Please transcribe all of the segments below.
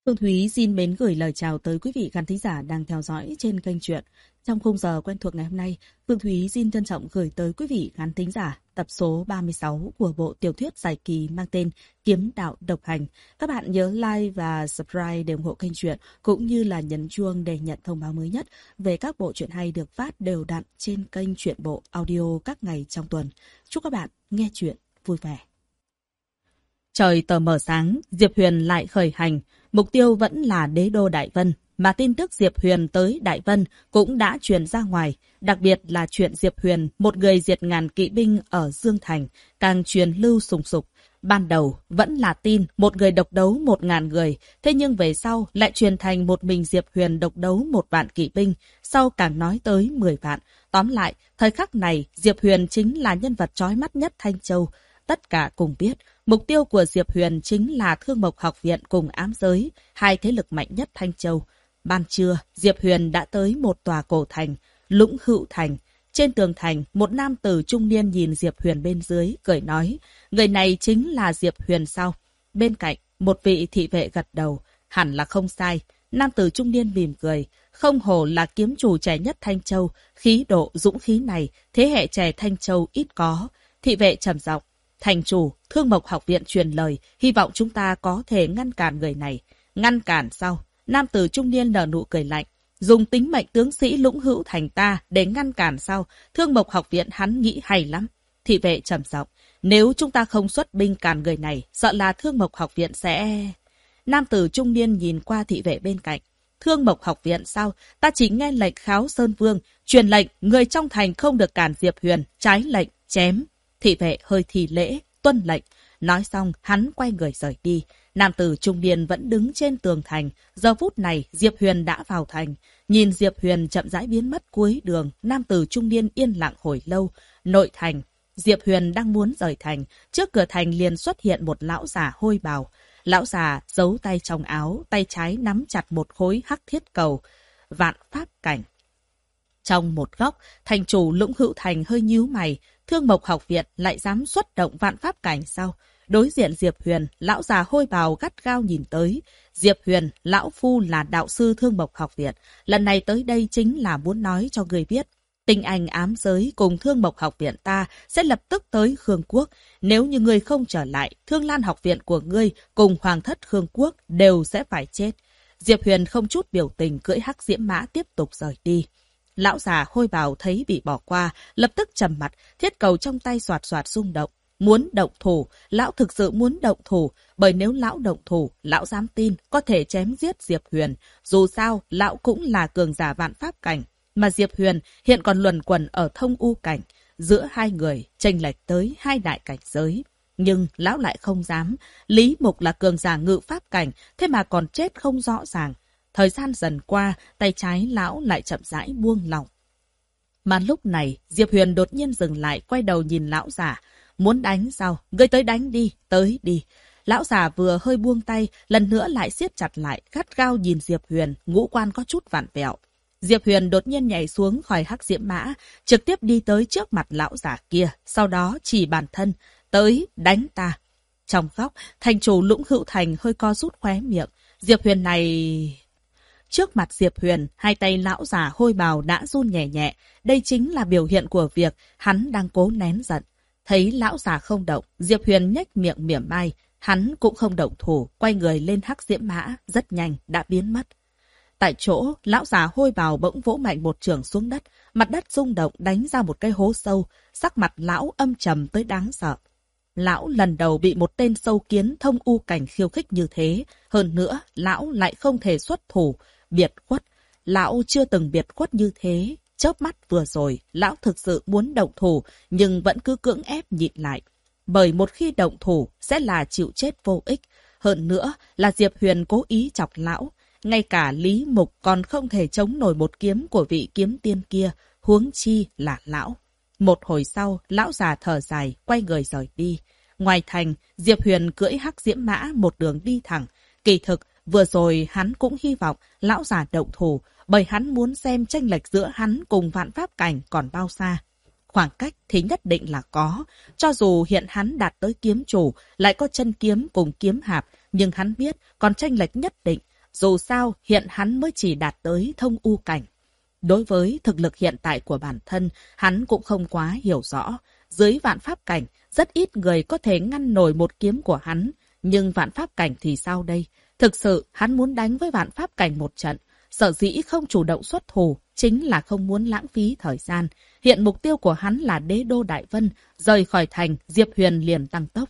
Phương Thúy xin mến gửi lời chào tới quý vị khán thính giả đang theo dõi trên kênh truyện. Trong khung giờ quen thuộc ngày hôm nay, Phương Thúy xin trân trọng gửi tới quý vị khán thính giả tập số 36 của bộ tiểu thuyết dài kỳ mang tên Kiếm Đạo Độc Hành. Các bạn nhớ like và subscribe để ủng hộ kênh truyện, cũng như là nhấn chuông để nhận thông báo mới nhất về các bộ truyện hay được phát đều đặn trên kênh truyện bộ audio các ngày trong tuần. Chúc các bạn nghe truyện vui vẻ. Trời tờ mờ sáng, Diệp Huyền lại khởi hành. Mục tiêu vẫn là đế đô Đại Vân, mà tin tức Diệp Huyền tới Đại Vân cũng đã truyền ra ngoài. Đặc biệt là chuyện Diệp Huyền, một người diệt ngàn kỵ binh ở Dương Thành, càng truyền lưu sùng sục. Ban đầu vẫn là tin một người độc đấu 1.000 người, thế nhưng về sau lại truyền thành một mình Diệp Huyền độc đấu 1 vạn kỵ binh, sau càng nói tới 10 vạn. Tóm lại, thời khắc này Diệp Huyền chính là nhân vật chói mắt nhất Thanh Châu. Tất cả cùng biết, mục tiêu của Diệp Huyền chính là Thương Mộc Học Viện cùng Ám Giới, hai thế lực mạnh nhất Thanh Châu. Ban trưa, Diệp Huyền đã tới một tòa cổ thành, Lũng Hữu Thành. Trên tường thành, một nam tử trung niên nhìn Diệp Huyền bên dưới, cười nói, người này chính là Diệp Huyền sao? Bên cạnh, một vị thị vệ gật đầu, hẳn là không sai. Nam tử trung niên mỉm cười, không hổ là kiếm chủ trẻ nhất Thanh Châu, khí độ dũng khí này, thế hệ trẻ Thanh Châu ít có. Thị vệ trầm giọng, thành chủ, Thương Mộc Học Viện truyền lời, hy vọng chúng ta có thể ngăn cản người này. Ngăn cản sao? Nam tử trung niên nở nụ cười lạnh. Dùng tính mệnh tướng sĩ Lũng Hữu Thành ta để ngăn cản sao? Thương Mộc Học Viện hắn nghĩ hay lắm. Thị vệ trầm giọng, nếu chúng ta không xuất binh cản người này, sợ là Thương Mộc Học Viện sẽ... Nam tử trung niên nhìn qua thị vệ bên cạnh. Thương Mộc Học Viện sao? Ta chỉ nghe lệnh Kháo Sơn Vương, truyền lệnh, người trong thành không được cản Diệp Huyền, trái lệnh, chém. Thị vệ hơi thì lễ, tuân lệnh. Nói xong, hắn quay người rời đi. Nam tử trung niên vẫn đứng trên tường thành. Giờ phút này, Diệp Huyền đã vào thành. Nhìn Diệp Huyền chậm rãi biến mất cuối đường, nam tử trung niên yên lặng hồi lâu. Nội thành, Diệp Huyền đang muốn rời thành. Trước cửa thành liền xuất hiện một lão già hôi bào. Lão già giấu tay trong áo, tay trái nắm chặt một khối hắc thiết cầu. Vạn pháp cảnh. Trong một góc, thành chủ Lũng Hữu Thành hơi nhíu mày. Thương Mộc Học Viện lại dám xuất động vạn pháp cảnh sao? Đối diện Diệp Huyền, lão già hôi bào gắt gao nhìn tới. Diệp Huyền, lão phu là đạo sư Thương Mộc Học Viện. Lần này tới đây chính là muốn nói cho người biết. Tinh Anh Ám Giới cùng Thương Mộc Học Viện ta sẽ lập tức tới Khương Quốc. Nếu như ngươi không trở lại, Thương Lan Học Viện của ngươi cùng Hoàng thất Khương Quốc đều sẽ phải chết. Diệp Huyền không chút biểu tình cưỡi hắc diễm mã tiếp tục rời đi. Lão già hôi bào thấy bị bỏ qua, lập tức trầm mặt, thiết cầu trong tay xoạt xoạt rung động. Muốn động thủ, lão thực sự muốn động thủ, bởi nếu lão động thủ, lão dám tin có thể chém giết Diệp Huyền. Dù sao, lão cũng là cường giả vạn pháp cảnh, mà Diệp Huyền hiện còn luẩn quẩn ở thông u cảnh. Giữa hai người, chênh lệch tới 2 đại cảnh giới. Nhưng lão lại không dám, Lý Mục là cường giả ngự pháp cảnh, thế mà còn chết không rõ ràng. Thời gian dần qua, tay trái lão lại chậm rãi buông lỏng. Mà lúc này, Diệp Huyền đột nhiên dừng lại, quay đầu nhìn lão già. Muốn đánh sao? Ngươi tới đánh đi, tới đi. Lão già vừa hơi buông tay, lần nữa lại siết chặt lại, gắt gao nhìn Diệp Huyền, ngũ quan có chút vặn vẹo. Diệp Huyền đột nhiên nhảy xuống khỏi hắc diễm mã, trực tiếp đi tới trước mặt lão già kia, sau đó chỉ bản thân, tới, đánh ta. Trong góc, thành chủ Lũng Hữu Thành hơi co rút khóe miệng. Diệp Huyền này... Trước mặt Diệp Huyền, hai tay lão già hôi bào đã run nhẹ nhẹ. Đây chính là biểu hiện của việc hắn đang cố nén giận. Thấy lão già không động, Diệp Huyền nhếch miệng mỉa mai. Hắn cũng không động thủ, quay người lên hắc diễm mã, rất nhanh đã biến mất. Tại chỗ, lão già hôi bào bỗng vỗ mạnh một chưởng xuống đất. Mặt đất rung động đánh ra một cái hố sâu. Sắc mặt lão âm trầm tới đáng sợ. Lão lần đầu bị một tên sâu kiến thông u cảnh khiêu khích như thế. Hơn nữa, lão lại không thể xuất thủ. Biệt khuất. Lão chưa từng biệt khuất như thế. Chớp mắt vừa rồi, lão thực sự muốn động thủ, nhưng vẫn cứ cưỡng ép nhịn lại. Bởi một khi động thủ, sẽ là chịu chết vô ích. Hơn nữa là Diệp Huyền cố ý chọc lão. Ngay cả Lý Mục còn không thể chống nổi một kiếm của vị kiếm tiên kia, huống chi là lão. Một hồi sau, lão già thở dài, quay người rời đi. Ngoài thành, Diệp Huyền cưỡi hắc diễm mã một đường đi thẳng. Kỳ thực, vừa rồi hắn cũng hy vọng lão già động thủ, bởi hắn muốn xem chênh lệch giữa hắn cùng vạn pháp cảnh còn bao xa. Khoảng cách thì nhất định là có. Cho dù hiện hắn đạt tới kiếm chủ, lại có chân kiếm cùng kiếm hạp, nhưng hắn biết còn chênh lệch nhất định. Dù sao, hiện hắn mới chỉ đạt tới thông u cảnh. Đối với thực lực hiện tại của bản thân, hắn cũng không quá hiểu rõ. Dưới vạn pháp cảnh, rất ít người có thể ngăn nổi một kiếm của hắn. Nhưng vạn pháp cảnh thì sao đây? Thực sự, hắn muốn đánh với vạn pháp cảnh một trận. Sở dĩ không chủ động xuất thủ, chính là không muốn lãng phí thời gian. Hiện mục tiêu của hắn là đế đô Đại Vân, rời khỏi thành, Diệp Huyền liền tăng tốc.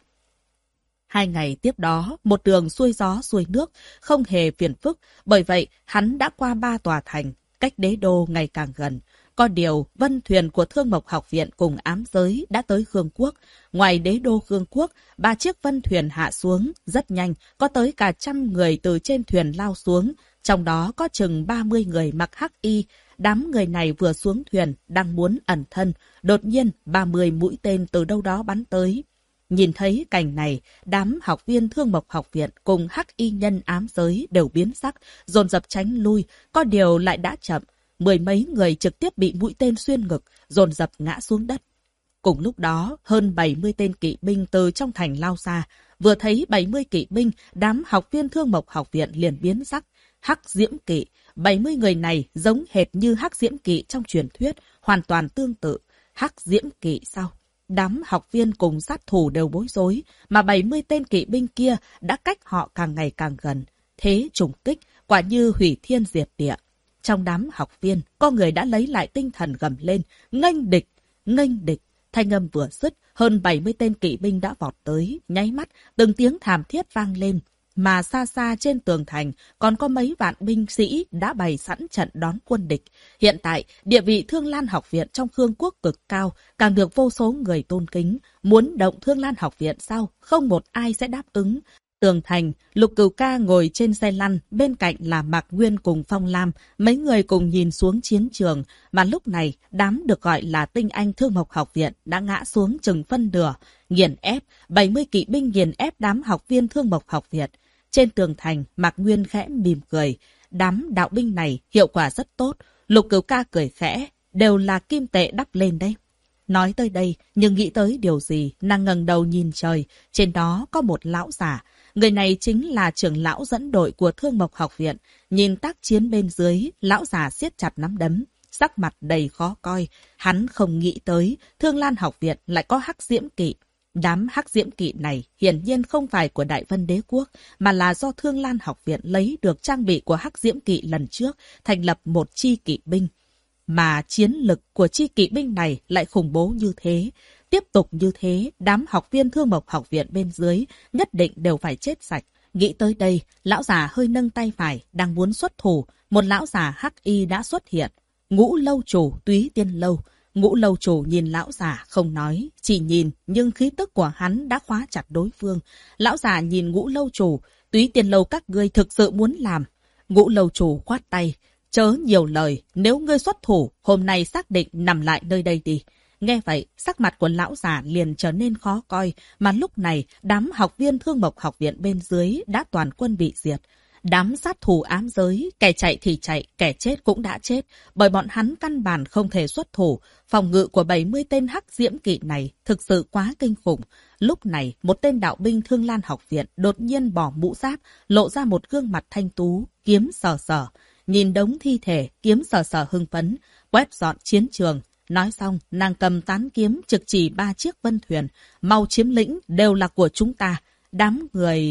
2 ngày tiếp đó, một đường xuôi gió xuôi nước, không hề phiền phức, bởi vậy hắn đã qua 3 tòa thành, cách đế đô ngày càng gần. Có điều, vân thuyền của Thương Mộc Học Viện cùng ám giới đã tới Khương Quốc. Ngoài đế đô Khương Quốc, 3 chiếc vân thuyền hạ xuống, rất nhanh, có tới cả 100 người từ trên thuyền lao xuống. Trong đó có chừng 30 người mặc hắc y. Đám người này vừa xuống thuyền, đang muốn ẩn thân. Đột nhiên, 30 mũi tên từ đâu đó bắn tới. Nhìn thấy cảnh này, đám học viên Thương Mộc Học Viện cùng hắc y nhân ám giới đều biến sắc, dồn dập tránh lui, có điều lại đã chậm. 10 mấy người trực tiếp bị mũi tên xuyên ngực, dồn dập ngã xuống đất. Cùng lúc đó, hơn 70 tên kỵ binh từ trong thành lao ra. Vừa thấy 70 kỵ binh, đám học viên Thương Mộc Học Viện liền biến sắc. Hắc Diễm Kỵ, 70 người này giống hệt như Hắc Diễm Kỵ trong truyền thuyết, hoàn toàn tương tự. Hắc Diễm Kỵ sao? Đám học viên cùng sát thủ đều bối rối, mà 70 tên kỵ binh kia đã cách họ càng ngày càng gần. Thế trùng kích, quả như hủy thiên diệt địa. Trong đám học viên, có người đã lấy lại tinh thần gầm lên, nghênh địch, nghênh địch. Thanh âm vừa dứt, hơn 70 tên kỵ binh đã vọt tới, nháy mắt, từng tiếng thảm thiết vang lên. Mà xa xa trên tường thành còn có mấy vạn binh sĩ đã bày sẵn trận đón quân địch. Hiện tại, địa vị Thương Lan Học Viện trong Khương Quốc cực cao, càng được vô số người tôn kính. Muốn động Thương Lan Học Viện sao? Không một ai sẽ đáp ứng. Tường thành, Lục Cửu Ca ngồi trên xe lăn, bên cạnh là Mạc Nguyên cùng Phong Lam, mấy người cùng nhìn xuống chiến trường, mà lúc này, đám được gọi là tinh anh Thương Mộc Học Viện đã ngã xuống chừng phân nửa, nghiền ép, 70 kỵ binh nghiền ép đám học viên Thương Mộc Học Viện. Trên tường thành, Mạc Nguyên khẽ mỉm cười, đám đạo binh này hiệu quả rất tốt, Lục Cửu Ca cười khẽ, đều là kim tệ đắp lên đấy. Nói tới đây, nhưng nghĩ tới điều gì, nàng ngẩng đầu nhìn trời, trên đó có một lão giả. Người này chính là trưởng lão dẫn đội của Thương Mộc Học Viện. Nhìn tác chiến bên dưới, lão già siết chặt nắm đấm, sắc mặt đầy khó coi. Hắn không nghĩ tới, Thương Lan Học Viện lại có Hắc Diễm Kỵ. Đám Hắc Diễm Kỵ này hiển nhiên không phải của Đại Vân Đế Quốc, mà là do Thương Lan Học Viện lấy được trang bị của Hắc Diễm Kỵ lần trước, thành lập một chi kỵ binh. Mà chiến lực của chi kỵ binh này lại khủng bố như thế. Tiếp tục như thế, đám học viên Thương Mộc Học Viện bên dưới nhất định đều phải chết sạch. Nghĩ tới đây, lão già hơi nâng tay phải, đang muốn xuất thủ. Một lão già hắc y đã xuất hiện. Ngũ lâu chủ Túy Tiên Lâu. Ngũ lâu chủ nhìn lão già không nói, chỉ nhìn, nhưng khí tức của hắn đã khóa chặt đối phương. Lão già nhìn Ngũ lâu chủ, Túy Tiên Lâu các ngươi thực sự muốn làm. Ngũ lâu chủ khoát tay. Chớ nhiều lời, nếu ngươi xuất thủ, hôm nay xác định nằm lại nơi đây đi. Nghe vậy, sắc mặt của lão già liền trở nên khó coi, mà lúc này, đám học viên Thương Mộc Học Viện bên dưới đã toàn quân bị diệt. Đám sát thủ ám giới, kẻ chạy thì chạy, kẻ chết cũng đã chết, bởi bọn hắn căn bản không thể xuất thủ. Phòng ngự của 70 tên Hắc Diễm Kỵ này thực sự quá kinh khủng. Lúc này, một tên đạo binh Thương Lan Học Viện đột nhiên bỏ mũ giáp, lộ ra một gương mặt thanh tú, kiếm sờ sờ. Nhìn đống thi thể, kiếm sờ sờ hưng phấn, quét dọn chiến trường. Nói xong, nàng cầm tán kiếm trực chỉ 3 chiếc vân thuyền. Mau chiếm lĩnh, đều là của chúng ta. Đám người...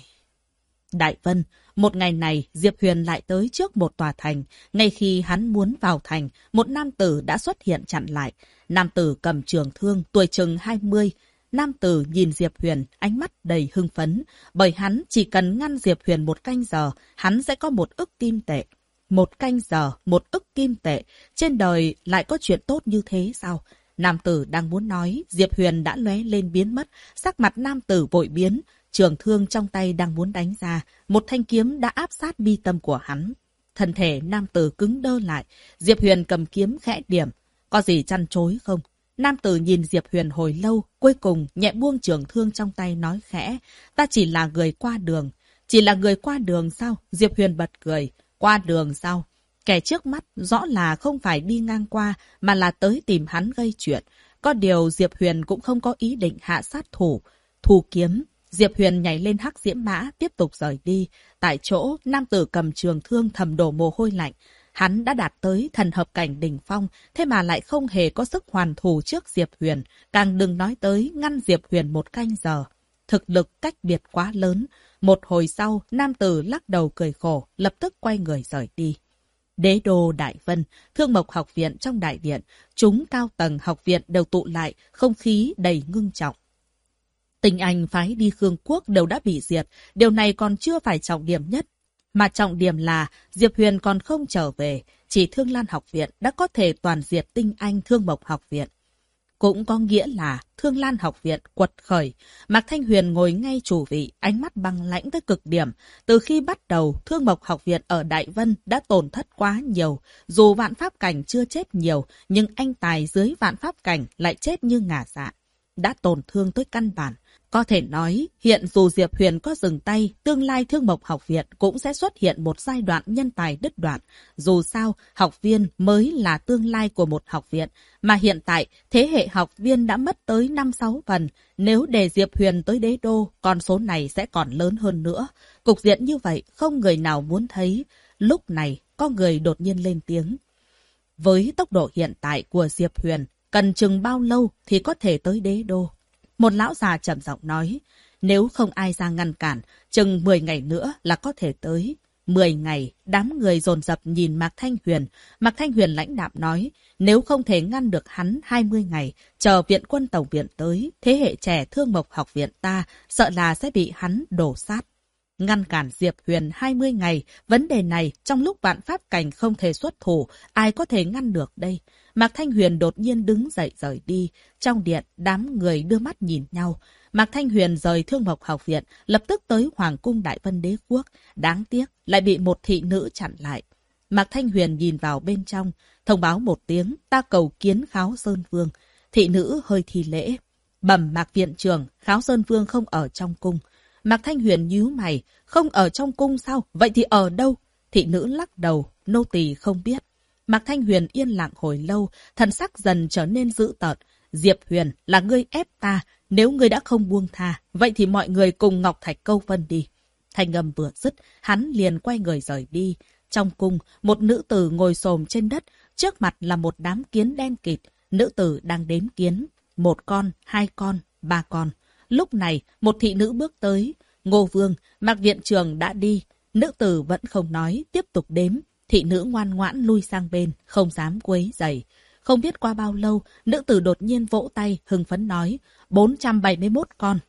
Đại Vân, một ngày này, Diệp Huyền lại tới trước một tòa thành. Ngay khi hắn muốn vào thành, một nam tử đã xuất hiện chặn lại. Nam tử cầm trường thương, tuổi chừng 20. Nam tử nhìn Diệp Huyền, ánh mắt đầy hưng phấn. Bởi hắn chỉ cần ngăn Diệp Huyền một canh giờ, hắn sẽ có 1 ức kim tệ. 1 canh giờ, 1 ức kim tệ. Trên đời lại có chuyện tốt như thế sao? Nam tử đang muốn nói, Diệp Huyền đã lóe lên biến mất. Sắc mặt nam tử vội biến. Trường thương trong tay đang muốn đánh ra. Một thanh kiếm đã áp sát mi tâm của hắn. Thân thể nam tử cứng đơ lại. Diệp Huyền cầm kiếm khẽ điểm. Có gì chăn chối không? Nam tử nhìn Diệp Huyền hồi lâu. Cuối cùng nhẹ buông trường thương trong tay nói khẽ. Ta chỉ là người qua đường. Chỉ là người qua đường sao? Diệp Huyền bật cười. Qua đường sao? Kẻ trước mắt rõ là không phải đi ngang qua mà là tới tìm hắn gây chuyện. Có điều Diệp Huyền cũng không có ý định hạ sát thủ. Thu kiếm. Diệp Huyền nhảy lên hắc diễm mã, tiếp tục rời đi. Tại chỗ, nam tử cầm trường thương thầm đổ mồ hôi lạnh. Hắn đã đạt tới thần hợp cảnh đỉnh phong, thế mà lại không hề có sức hoàn thủ trước Diệp Huyền. Càng đừng nói tới ngăn Diệp Huyền một canh giờ. Thực lực cách biệt quá lớn. Một hồi sau, nam tử lắc đầu cười khổ, lập tức quay người rời đi. Đế đô Đại Vân, Thương Mộc học viện trong đại điện, chúng cao tầng học viện đều tụ lại, không khí đầy ngưng trọng. Tinh Anh phái đi Khương Quốc đều đã bị diệt, điều này còn chưa phải trọng điểm nhất. Mà trọng điểm là Diệp Huyền còn không trở về, chỉ Thương Lan học viện đã có thể toàn diệt Tinh Anh Thương Mộc học viện. Cũng có nghĩa là Thương Lan học viện quật khởi. Mạc Thanh Huyền ngồi ngay chủ vị, ánh mắt băng lãnh tới cực điểm. Từ khi bắt đầu, Thương Mộc học viện ở Đại Vân đã tổn thất quá nhiều. Dù vạn pháp cảnh chưa chết nhiều, nhưng anh tài dưới vạn pháp cảnh lại chết như ngả dạ. Đã tổn thương tới căn bản. Có thể nói, hiện dù Diệp Huyền có dừng tay, tương lai Thương Mộc học viện cũng sẽ xuất hiện một giai đoạn nhân tài đứt đoạn. Dù sao, học viên mới là tương lai của một học viện, mà hiện tại, thế hệ học viên đã mất tới 5-6 phần. Nếu để Diệp Huyền tới đế đô, con số này sẽ còn lớn hơn nữa. Cục diện như vậy, không người nào muốn thấy. Lúc này, có người đột nhiên lên tiếng. Với tốc độ hiện tại của Diệp Huyền, cần chừng bao lâu thì có thể tới đế đô? Một lão già trầm giọng nói, nếu không ai ra ngăn cản, chừng 10 ngày nữa là có thể tới. 10 ngày, đám người dồn dập nhìn Mạc Thanh Huyền. Mạc Thanh Huyền lãnh đạm nói, nếu không thể ngăn được hắn 20 ngày, chờ viện quân tổng viện tới, thế hệ trẻ Thương Mộc học viện ta sợ là sẽ bị hắn đổ sát. Ngăn cản Diệp Huyền 20 ngày, vấn đề này trong lúc vạn pháp cảnh không thể xuất thủ, ai có thể ngăn được đây? Mạc Thanh Huyền đột nhiên đứng dậy rời đi. Trong điện, đám người đưa mắt nhìn nhau. Mạc Thanh Huyền rời Thương Mộc học viện, lập tức tới Hoàng cung Đại Vân Đế quốc. Đáng tiếc, lại bị một thị nữ chặn lại. Mạc Thanh Huyền nhìn vào bên trong, thông báo một tiếng, ta cầu kiến Kháo Sơn Vương. Thị nữ hơi thi lễ. Bẩm Mạc viện trưởng, Kháo Sơn Vương không ở trong cung. Mạc Thanh Huyền nhíu mày, không ở trong cung sao? Vậy thì ở đâu? Thị nữ lắc đầu, nô tỳ không biết. Mạc Thanh Huyền yên lặng hồi lâu, thần sắc dần trở nên dữ tợn. Diệp Huyền, là ngươi ép ta, nếu ngươi đã không buông tha, vậy thì mọi người cùng Ngọc Thạch câu vân đi. Thanh âm vừa dứt, hắn liền quay người rời đi. Trong cung, một nữ tử ngồi xổm trên đất, trước mặt là một đám kiến đen kịt. Nữ tử đang đếm kiến, 1 con, 2 con, 3 con. Lúc này, một thị nữ bước tới. Ngô Vương, Mạc viện trưởng đã đi. Nữ tử vẫn không nói, tiếp tục đếm. Thị nữ ngoan ngoãn lui sang bên, không dám quấy rầy. Không biết qua bao lâu, nữ tử đột nhiên vỗ tay, hưng phấn nói, 471 con.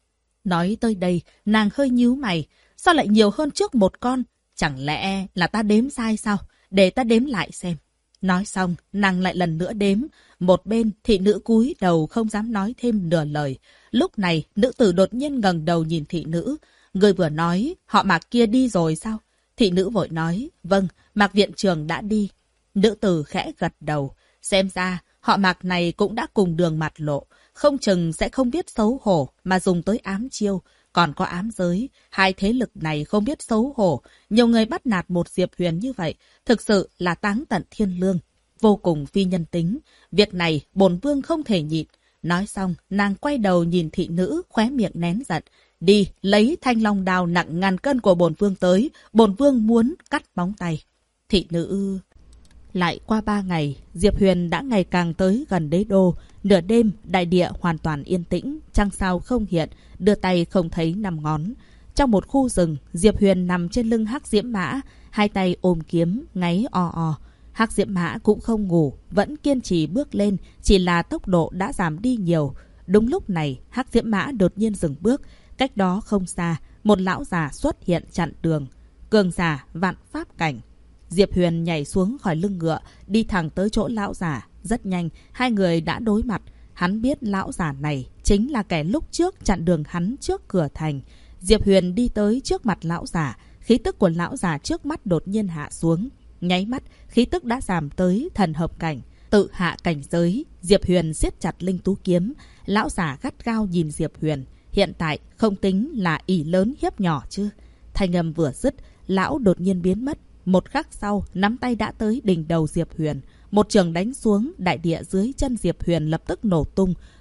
Nói tới đây, nàng hơi nhíu mày. Sao lại nhiều hơn trước 1 con? Chẳng lẽ là ta đếm sai sao? Để ta đếm lại xem. Nói xong, nàng lại lần nữa đếm. Một bên, thị nữ cúi đầu không dám nói thêm nửa lời. Lúc này, nữ tử đột nhiên ngẩng đầu nhìn thị nữ. Người vừa nói, họ Mạc kia đi rồi sao? Thị nữ vội nói, vâng, Mạc viện trưởng đã đi. Nữ tử khẽ gật đầu. Xem ra, họ Mạc này cũng đã cùng đường mặt lộ. Không chừng sẽ không biết xấu hổ mà dùng tới ám chiêu. Còn có ám giới, hai thế lực này không biết xấu hổ. Nhiều người bắt nạt một Diệp Huyền như vậy, thực sự là táng tận thiên lương. Vô cùng phi nhân tính. Việc này, bổn vương không thể nhịn. Nói xong, nàng quay đầu nhìn thị nữ, khóe miệng nén giận. Đi, lấy thanh long đao nặng ngàn cân của bổn vương tới. Bổn vương muốn cắt móng tay. Thị nữ... Lại qua 3 ngày, Diệp Huyền đã ngày càng tới gần đế đô. Nửa đêm, đại địa hoàn toàn yên tĩnh, trăng sao không hiện, đưa tay không thấy 5 ngón. Trong một khu rừng, Diệp Huyền nằm trên lưng hắc diễm mã, hai tay ôm kiếm, ngáy o o. Hắc diễm mã cũng không ngủ, vẫn kiên trì bước lên, chỉ là tốc độ đã giảm đi nhiều. Đúng lúc này, hắc diễm mã đột nhiên dừng bước. Cách đó không xa, một lão già xuất hiện chặn đường. Cường giả vạn pháp cảnh. Diệp Huyền nhảy xuống khỏi lưng ngựa, đi thẳng tới chỗ lão giả. Rất nhanh, hai người đã đối mặt. Hắn biết lão giả này chính là kẻ lúc trước chặn đường hắn trước cửa thành. Diệp Huyền đi tới trước mặt lão giả. Khí tức của lão giả trước mắt đột nhiên hạ xuống. Nháy mắt, khí tức đã giảm tới thần hợp cảnh. Tự hạ cảnh giới, Diệp Huyền siết chặt linh tú kiếm. Lão giả gắt gao nhìn Diệp Huyền. Hiện tại không tính là ỷ lớn hiếp nhỏ chứ. Thanh âm vừa dứt, lão đột nhiên biến mất. Một khắc sau, nắm tay đã tới đỉnh đầu Diệp Huyền. Một trường đánh xuống, đại địa dưới chân Diệp Huyền lập tức nổ tung.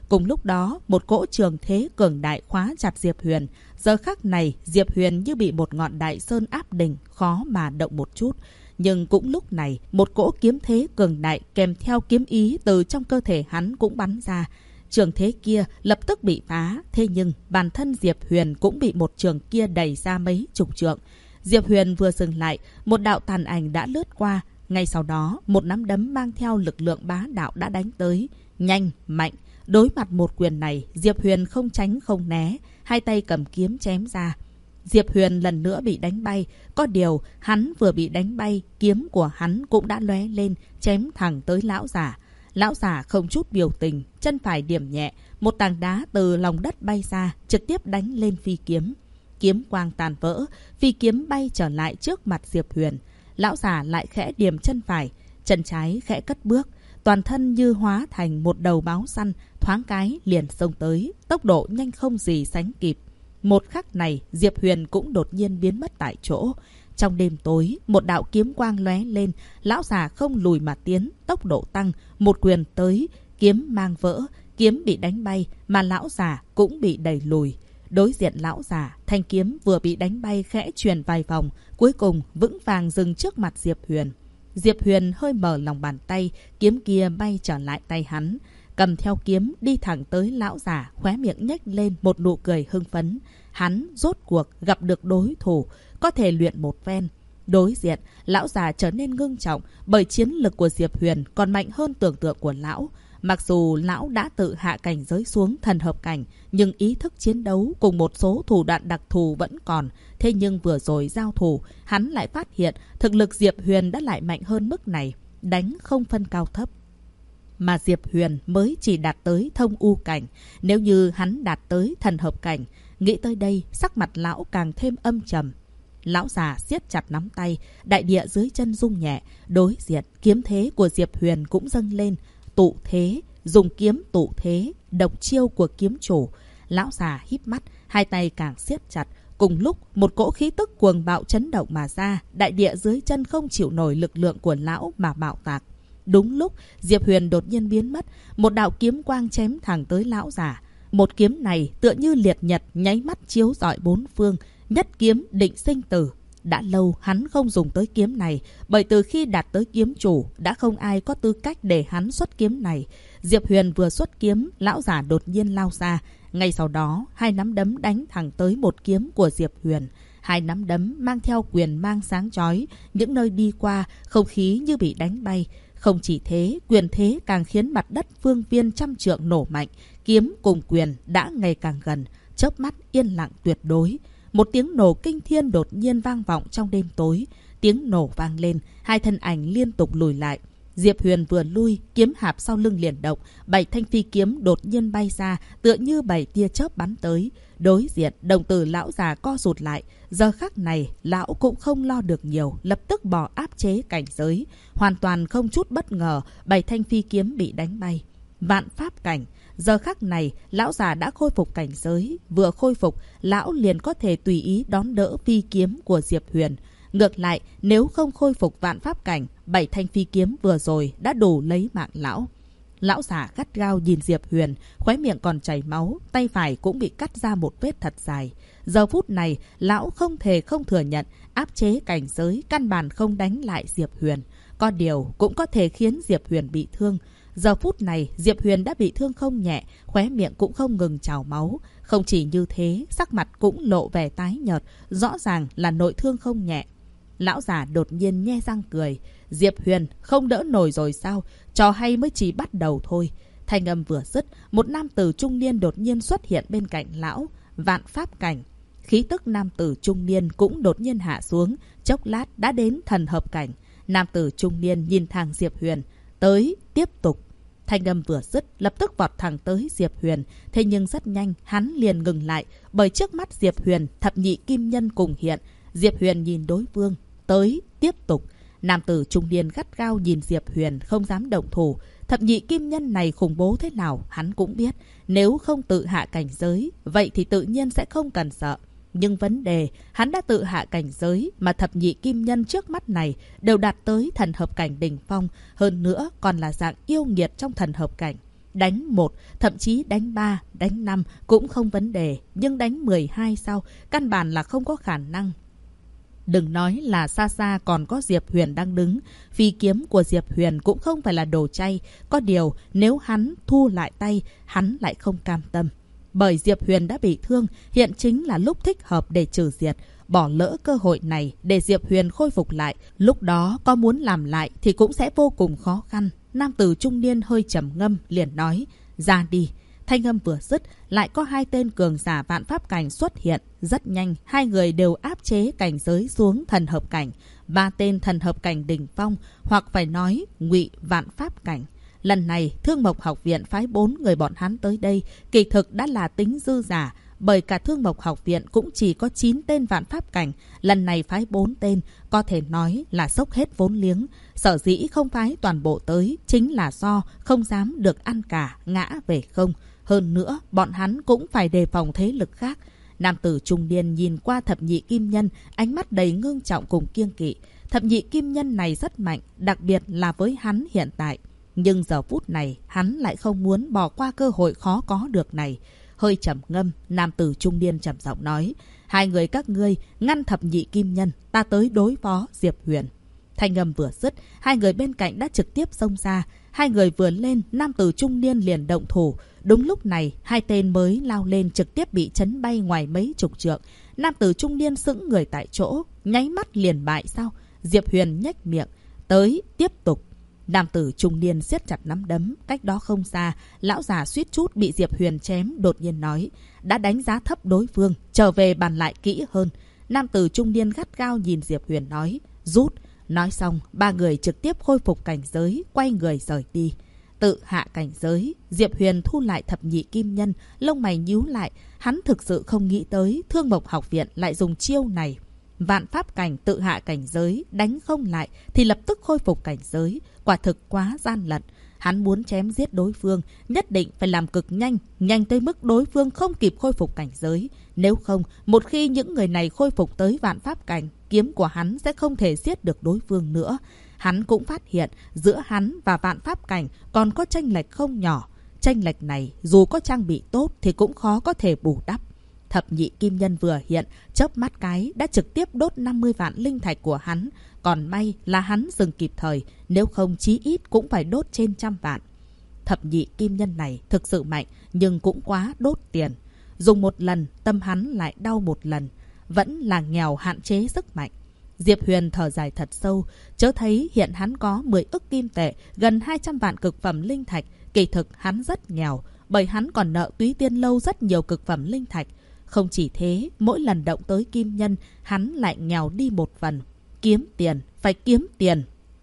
Cùng lúc đó, một cỗ trường thế cường đại khóa chặt Diệp Huyền. Giờ khắc này, Diệp Huyền như bị một ngọn đại sơn áp đỉnh, khó mà động một chút. Nhưng cũng lúc này, một cỗ kiếm thế cường đại kèm theo kiếm ý từ trong cơ thể hắn cũng bắn ra. Trường thế kia lập tức bị phá, thế nhưng bản thân Diệp Huyền cũng bị một trường kia đẩy ra mấy chục trượng. Diệp Huyền vừa dừng lại, một đạo tàn ảnh đã lướt qua. Ngay sau đó, một nắm đấm mang theo lực lượng bá đạo đã đánh tới. Nhanh, mạnh. Đối mặt một quyền này, Diệp Huyền không tránh không né, hai tay cầm kiếm chém ra. Diệp Huyền lần nữa bị đánh bay. Có điều, hắn vừa bị đánh bay, kiếm của hắn cũng đã lóe lên, chém thẳng tới lão giả. Lão giả không chút biểu tình, chân phải điểm nhẹ, một tảng đá từ lòng đất bay ra, trực tiếp đánh lên phi kiếm. Kiếm quang tàn vỡ, phi kiếm bay trở lại trước mặt Diệp Huyền. Lão giả lại khẽ điểm chân phải, chân trái khẽ cất bước, toàn thân như hóa thành một đầu báo săn, thoáng cái liền xông tới, tốc độ nhanh không gì sánh kịp. Một khắc này, Diệp Huyền cũng đột nhiên biến mất tại chỗ. Trong đêm tối, một đạo kiếm quang lóe lên, lão già không lùi mà tiến, tốc độ tăng, một quyền tới, kiếm mang vỡ, kiếm bị đánh bay, mà lão già cũng bị đẩy lùi. Đối diện lão già, thanh kiếm vừa bị đánh bay khẽ truyền vài vòng, cuối cùng vững vàng dừng trước mặt Diệp Huyền. Diệp Huyền hơi mở lòng bàn tay, kiếm kia bay trở lại tay hắn. Cầm theo kiếm đi thẳng tới lão già, khóe miệng nhếch lên một nụ cười hưng phấn. Hắn rốt cuộc gặp được đối thủ, có thể luyện một phen. Đối diện, lão già trở nên ngưng trọng bởi chiến lực của Diệp Huyền còn mạnh hơn tưởng tượng của lão. Mặc dù lão đã tự hạ cảnh giới xuống thần hợp cảnh, nhưng ý thức chiến đấu cùng một số thủ đoạn đặc thù vẫn còn. Thế nhưng vừa rồi giao thủ, hắn lại phát hiện thực lực Diệp Huyền đã lại mạnh hơn mức này, đánh không phân cao thấp. Mà Diệp Huyền mới chỉ đạt tới thông u cảnh, nếu như hắn đạt tới thần hợp cảnh. Nghĩ tới đây, sắc mặt lão càng thêm âm trầm. Lão già siết chặt nắm tay, đại địa dưới chân rung nhẹ, đối diện kiếm thế của Diệp Huyền cũng dâng lên. Tụ thế, dùng kiếm tụ thế, độc chiêu của kiếm chủ. Lão già híp mắt, hai tay càng siết chặt. Cùng lúc, một cỗ khí tức cuồng bạo chấn động mà ra, đại địa dưới chân không chịu nổi lực lượng của lão mà bạo tạc. Đúng lúc, Diệp Huyền đột nhiên biến mất, một đạo kiếm quang chém thẳng tới lão già. Một kiếm này tựa như liệt nhật nháy mắt chiếu rọi bốn phương, nhất kiếm định sinh tử. Đã lâu hắn không dùng tới kiếm này, bởi từ khi đạt tới kiếm chủ, đã không ai có tư cách để hắn xuất kiếm này. Diệp Huyền vừa xuất kiếm, lão giả đột nhiên lao ra. Ngay sau đó, hai nắm đấm đánh thẳng tới một kiếm của Diệp Huyền. Hai nắm đấm mang theo quyền mang sáng chói, những nơi đi qua, không khí như bị đánh bay. Không chỉ thế, quyền thế càng khiến mặt đất phương viên trăm trượng nổ mạnh. Kiếm cùng quyền đã ngày càng gần, chớp mắt yên lặng tuyệt đối. Một tiếng nổ kinh thiên đột nhiên vang vọng trong đêm tối. Tiếng nổ vang lên, hai thân ảnh liên tục lùi lại. Diệp Huyền vừa lui, kiếm hạp sau lưng liền động, 7 thanh phi kiếm đột nhiên bay ra, tựa như 7 tia chớp bắn tới. Đối diện, đồng tử lão già co rụt lại. Giờ khắc này, lão cũng không lo được nhiều, lập tức bỏ áp chế cảnh giới. Hoàn toàn không chút bất ngờ, 7 thanh phi kiếm bị đánh bay. Vạn pháp cảnh. Giờ khắc này, lão già đã khôi phục cảnh giới. Vừa khôi phục, lão liền có thể tùy ý đón đỡ phi kiếm của Diệp Huyền. Ngược lại, nếu không khôi phục vạn pháp cảnh, 7 thanh phi kiếm vừa rồi đã đủ lấy mạng lão. Lão già gắt gao nhìn Diệp Huyền, khóe miệng còn chảy máu, tay phải cũng bị cắt ra một vết thật dài. Giờ phút này, lão không thể không thừa nhận, áp chế cảnh giới, căn bản không đánh lại Diệp Huyền. Có điều cũng có thể khiến Diệp Huyền bị thương. Giờ phút này, Diệp Huyền đã bị thương không nhẹ, khóe miệng cũng không ngừng trào máu. Không chỉ như thế, sắc mặt cũng lộ vẻ tái nhợt, rõ ràng là nội thương không nhẹ. Lão già đột nhiên nhe răng cười. Diệp Huyền, không đỡ nổi rồi sao? Trò hay mới chỉ bắt đầu thôi. Thanh âm vừa dứt, một nam tử trung niên đột nhiên xuất hiện bên cạnh lão. Vạn pháp cảnh. Khí tức nam tử trung niên cũng đột nhiên hạ xuống, chốc lát đã đến thần hợp cảnh. Nam tử trung niên nhìn thẳng Diệp Huyền. Tới, tiếp tục. Thanh âm vừa dứt, lập tức vọt thẳng tới Diệp Huyền. Thế nhưng rất nhanh, hắn liền ngừng lại, bởi trước mắt Diệp Huyền, thập nhị kim nhân cùng hiện. Diệp Huyền nhìn đối phương. Tới, tiếp tục. Nam tử trung niên gắt gao nhìn Diệp Huyền, không dám động thủ. Thập nhị kim nhân này khủng bố thế nào, hắn cũng biết. Nếu không tự hạ cảnh giới, vậy thì tự nhiên sẽ không cần sợ. Nhưng vấn đề, hắn đã tự hạ cảnh giới, mà thập nhị kim nhân trước mắt này đều đạt tới thần hợp cảnh đỉnh phong, hơn nữa còn là dạng yêu nghiệt trong thần hợp cảnh. Đánh 1, thậm chí đánh 3, đánh 5 cũng không vấn đề. Nhưng đánh 12 sao? Căn bản là không có khả năng. Đừng nói là xa xa còn có Diệp Huyền đang đứng. Phi kiếm của Diệp Huyền cũng không phải là đồ chay. Có điều nếu hắn thu lại tay, hắn lại không cam tâm. Bởi Diệp Huyền đã bị thương, hiện chính là lúc thích hợp để trừ diệt. Bỏ lỡ cơ hội này để Diệp Huyền khôi phục lại. Lúc đó có muốn làm lại thì cũng sẽ vô cùng khó khăn. Nam tử trung niên hơi trầm ngâm liền nói, ra đi. Thanh âm vừa dứt, lại có 2 tên cường giả vạn pháp cảnh xuất hiện. Rất nhanh, 2 người đều áp chế cảnh giới xuống thần hợp cảnh. 3 tên thần hợp cảnh đỉnh phong, hoặc phải nói ngụy vạn pháp cảnh. Lần này, Thương Mộc Học Viện phái 4 người bọn hắn tới đây, kỳ thực đã là tính dư giả. Bởi cả Thương Mộc Học Viện cũng chỉ có 9 tên vạn pháp cảnh, lần này phái 4 tên, có thể nói là dốc hết vốn liếng. Sở dĩ không phái toàn bộ tới, chính là do không dám được ăn cả, ngã về không. Hơn nữa, bọn hắn cũng phải đề phòng thế lực khác. Nam tử trung niên nhìn qua thập nhị kim nhân, ánh mắt đầy ngưng trọng cùng kiêng kỵ. Thập nhị kim nhân này rất mạnh, đặc biệt là với hắn hiện tại. Nhưng giờ phút này, hắn lại không muốn bỏ qua cơ hội khó có được này. Hơi trầm ngâm, nam tử trung niên trầm giọng nói, 2 người các ngươi ngăn thập nhị kim nhân, ta tới đối phó Diệp Huyền. Thanh âm vừa dứt, 2 người bên cạnh đã trực tiếp xông ra. 2 người vừa lên, nam tử trung niên liền động thủ. Đúng lúc này, 2 tên mới lao lên trực tiếp bị chấn bay ngoài mấy chục trượng. Nam tử trung niên sững người tại chỗ, nháy mắt liền bại sao? Diệp Huyền nhếch miệng, tới, tiếp tục. Nam tử trung niên siết chặt nắm đấm, cách đó không xa, lão già suýt chút bị Diệp Huyền chém, đột nhiên nói, đã đánh giá thấp đối phương, trở về bàn lại kỹ hơn. Nam tử trung niên gắt gao nhìn Diệp Huyền nói, rút. Nói xong, 3 người trực tiếp khôi phục cảnh giới, quay người rời đi. Tự hạ cảnh giới, Diệp Huyền thu lại thập nhị kim nhân, lông mày nhíu lại, hắn thực sự không nghĩ tới Thương Mộc Học Viện lại dùng chiêu này. Vạn pháp cảnh tự hạ cảnh giới, đánh không lại thì lập tức khôi phục cảnh giới, quả thực quá gian lận. Hắn muốn chém giết đối phương, nhất định phải làm cực nhanh, nhanh tới mức đối phương không kịp khôi phục cảnh giới. Nếu không, một khi những người này khôi phục tới vạn pháp cảnh, kiếm của hắn sẽ không thể giết được đối phương nữa. Hắn cũng phát hiện giữa hắn và vạn pháp cảnh còn có chênh lệch không nhỏ. Chênh lệch này dù có trang bị tốt thì cũng khó có thể bù đắp. Thập nhị kim nhân vừa hiện, chớp mắt cái đã trực tiếp đốt 50 vạn linh thạch của hắn. Còn may là hắn dừng kịp thời, nếu không chí ít cũng phải đốt trên 100 vạn. Thập nhị kim nhân này thực sự mạnh, nhưng cũng quá đốt tiền. Dùng một lần, tâm hắn lại đau một lần. Vẫn là nghèo hạn chế sức mạnh. Diệp Huyền thở dài thật sâu, chớ thấy hiện hắn có 10 ức kim tệ, gần 200 vạn cực phẩm linh thạch. Kỳ thực hắn rất nghèo, bởi hắn còn nợ Túy Tiên Lâu rất nhiều cực phẩm linh thạch. Không chỉ thế, mỗi lần động tới kim nhân, hắn lại nghèo đi một phần. Kiếm tiền, phải kiếm tiền.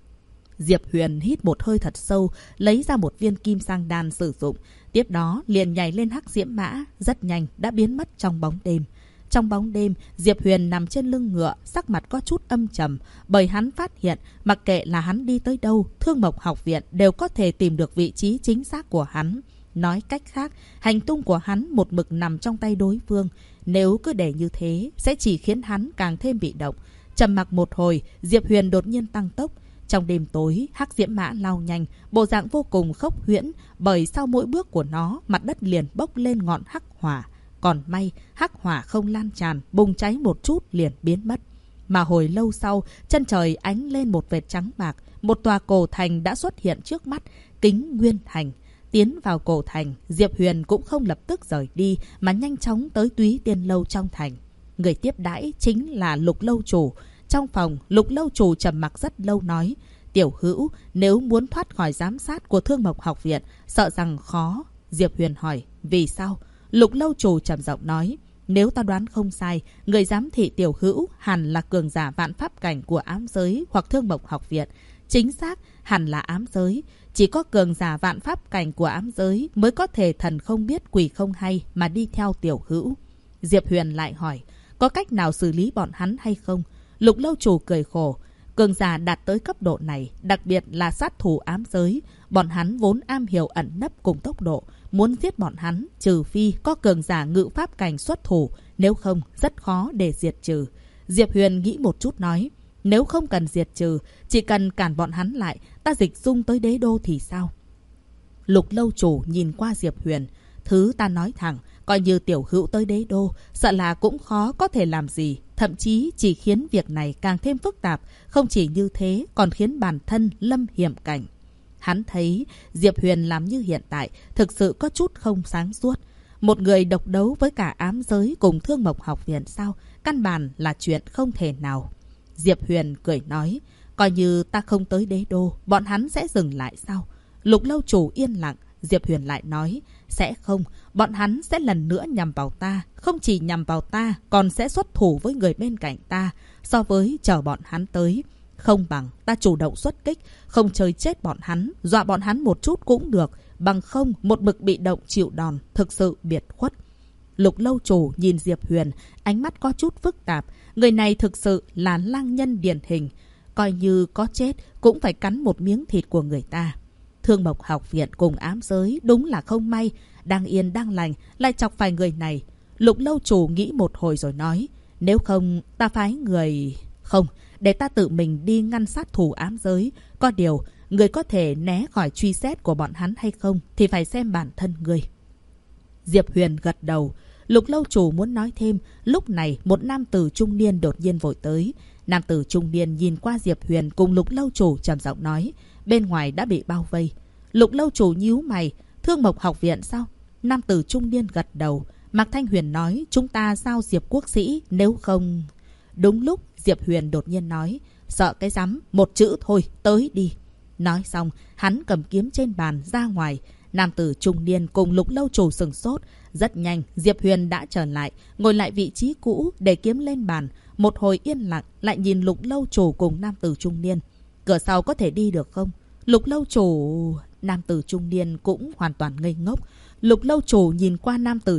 Diệp Huyền hít một hơi thật sâu, lấy ra một viên kim sang đan sử dụng. Tiếp đó liền nhảy lên hắc diễm mã, rất nhanh đã biến mất trong bóng đêm. Trong bóng đêm, Diệp Huyền nằm trên lưng ngựa, sắc mặt có chút âm trầm, bởi hắn phát hiện, mặc kệ là hắn đi tới đâu, Thương Mộc Học Viện đều có thể tìm được vị trí chính xác của hắn. Nói cách khác, hành tung của hắn một mực nằm trong tay đối phương. Nếu cứ để như thế, sẽ chỉ khiến hắn càng thêm bị động. Trầm mặc một hồi, Diệp Huyền đột nhiên tăng tốc. Trong đêm tối, hắc diễm mã lao nhanh, bộ dạng vô cùng khốc huyễn, bởi sau mỗi bước của nó, mặt đất liền bốc lên ngọn hắc hỏa. Còn may, hắc hỏa không lan tràn, bùng cháy một chút liền biến mất. Mà hồi lâu sau, chân trời ánh lên một vệt trắng bạc, một tòa cổ thành đã xuất hiện trước mắt, Kính Nguyên Thành. Tiến vào cổ thành, Diệp Huyền cũng không lập tức rời đi, mà nhanh chóng tới Túy Tiên Lâu trong thành. Người tiếp đãi chính là Lục Lâu Chủ. Trong phòng, Lục Lâu Chủ trầm mặc rất lâu nói, tiểu hữu, nếu muốn thoát khỏi giám sát của Thương Mộc Học Viện, sợ rằng khó. Diệp Huyền hỏi, vì sao? Lục Lâu Chủ trầm giọng nói, nếu ta đoán không sai, người giám thị tiểu hữu hẳn là cường giả vạn pháp cảnh của ám giới hoặc Thương Mộc Học Viện. Chính xác, hẳn là ám giới. Chỉ có cường giả vạn pháp cảnh của ám giới mới có thể thần không biết quỷ không hay mà đi theo tiểu hữu. Diệp Huyền lại hỏi, có cách nào xử lý bọn hắn hay không? Lục Lâu Chủ cười khổ, cường giả đạt tới cấp độ này, đặc biệt là sát thủ ám giới, bọn hắn vốn am hiểu ẩn nấp cùng tốc độ, muốn giết bọn hắn, trừ phi có cường giả ngự pháp cảnh xuất thủ, nếu không rất khó để diệt trừ. Diệp Huyền nghĩ một chút nói, nếu không cần diệt trừ, chỉ cần cản bọn hắn lại, ta dịch dung tới đế đô thì sao? Lục lâu chủ nhìn qua Diệp Huyền. Thứ ta nói thẳng, coi như tiểu hữu tới đế đô, sợ là cũng khó có thể làm gì. Thậm chí chỉ khiến việc này càng thêm phức tạp. Không chỉ như thế, còn khiến bản thân lâm hiểm cảnh. Hắn thấy Diệp Huyền làm như hiện tại thực sự có chút không sáng suốt. Một người độc đấu với cả ám giới cùng Thương Mộc học viện sao? Căn bản là chuyện không thể nào. Diệp Huyền cười nói, coi như ta không tới đế đô, bọn hắn sẽ dừng lại sao? Lục lâu chủ yên lặng, Diệp Huyền lại nói, sẽ không, bọn hắn sẽ lần nữa nhằm vào ta. Không chỉ nhằm vào ta, còn sẽ xuất thủ với người bên cạnh ta. So với chờ bọn hắn tới, không bằng ta chủ động xuất kích, không chơi chết bọn hắn, dọa bọn hắn một chút cũng được. Bằng không, một mực bị động chịu đòn, thực sự biệt khuất. Lục lâu chủ nhìn Diệp Huyền, ánh mắt có chút phức tạp. Người này thực sự là lang nhân điển hình. Coi như có chết, cũng phải cắn một miếng thịt của người ta. Thương Mộc học viện cùng ám giới đúng là không may. Đang yên đang lành, lại chọc phải người này. Lục lâu chủ nghĩ một hồi rồi nói, nếu không, ta phái người... Không, để ta tự mình đi ngăn sát thủ ám giới. Có điều, người có thể né khỏi truy xét của bọn hắn hay không thì phải xem bản thân người. Diệp Huyền gật đầu. Lục lâu chủ muốn nói thêm. Lúc này một nam tử trung niên đột nhiên vội tới. Nam tử trung niên nhìn qua Diệp Huyền cùng lục lâu chủ trầm giọng nói, bên ngoài đã bị bao vây. Lục lâu chủ nhíu mày, Thương Mộc học viện sao? Nam tử trung niên gật đầu. Mạc Thanh Huyền nói, chúng ta giao Diệp quốc sĩ, nếu không... Đúng lúc Diệp Huyền đột nhiên nói, sợ cái rắm, một chữ thôi, tới đi. Nói xong, hắn cầm kiếm trên bàn ra ngoài. Nam tử trung niên cùng lục lâu chủ sừng sốt. Rất nhanh, Diệp Huyền đã trở lại, ngồi lại vị trí cũ để kiếm lên bàn. Một hồi yên lặng, lại nhìn lục lâu chủ cùng nam tử trung niên. Cửa sau có thể đi được không? Lục lâu chủ... Nam tử trung niên cũng hoàn toàn ngây ngốc. Lục lâu chủ nhìn qua nam tử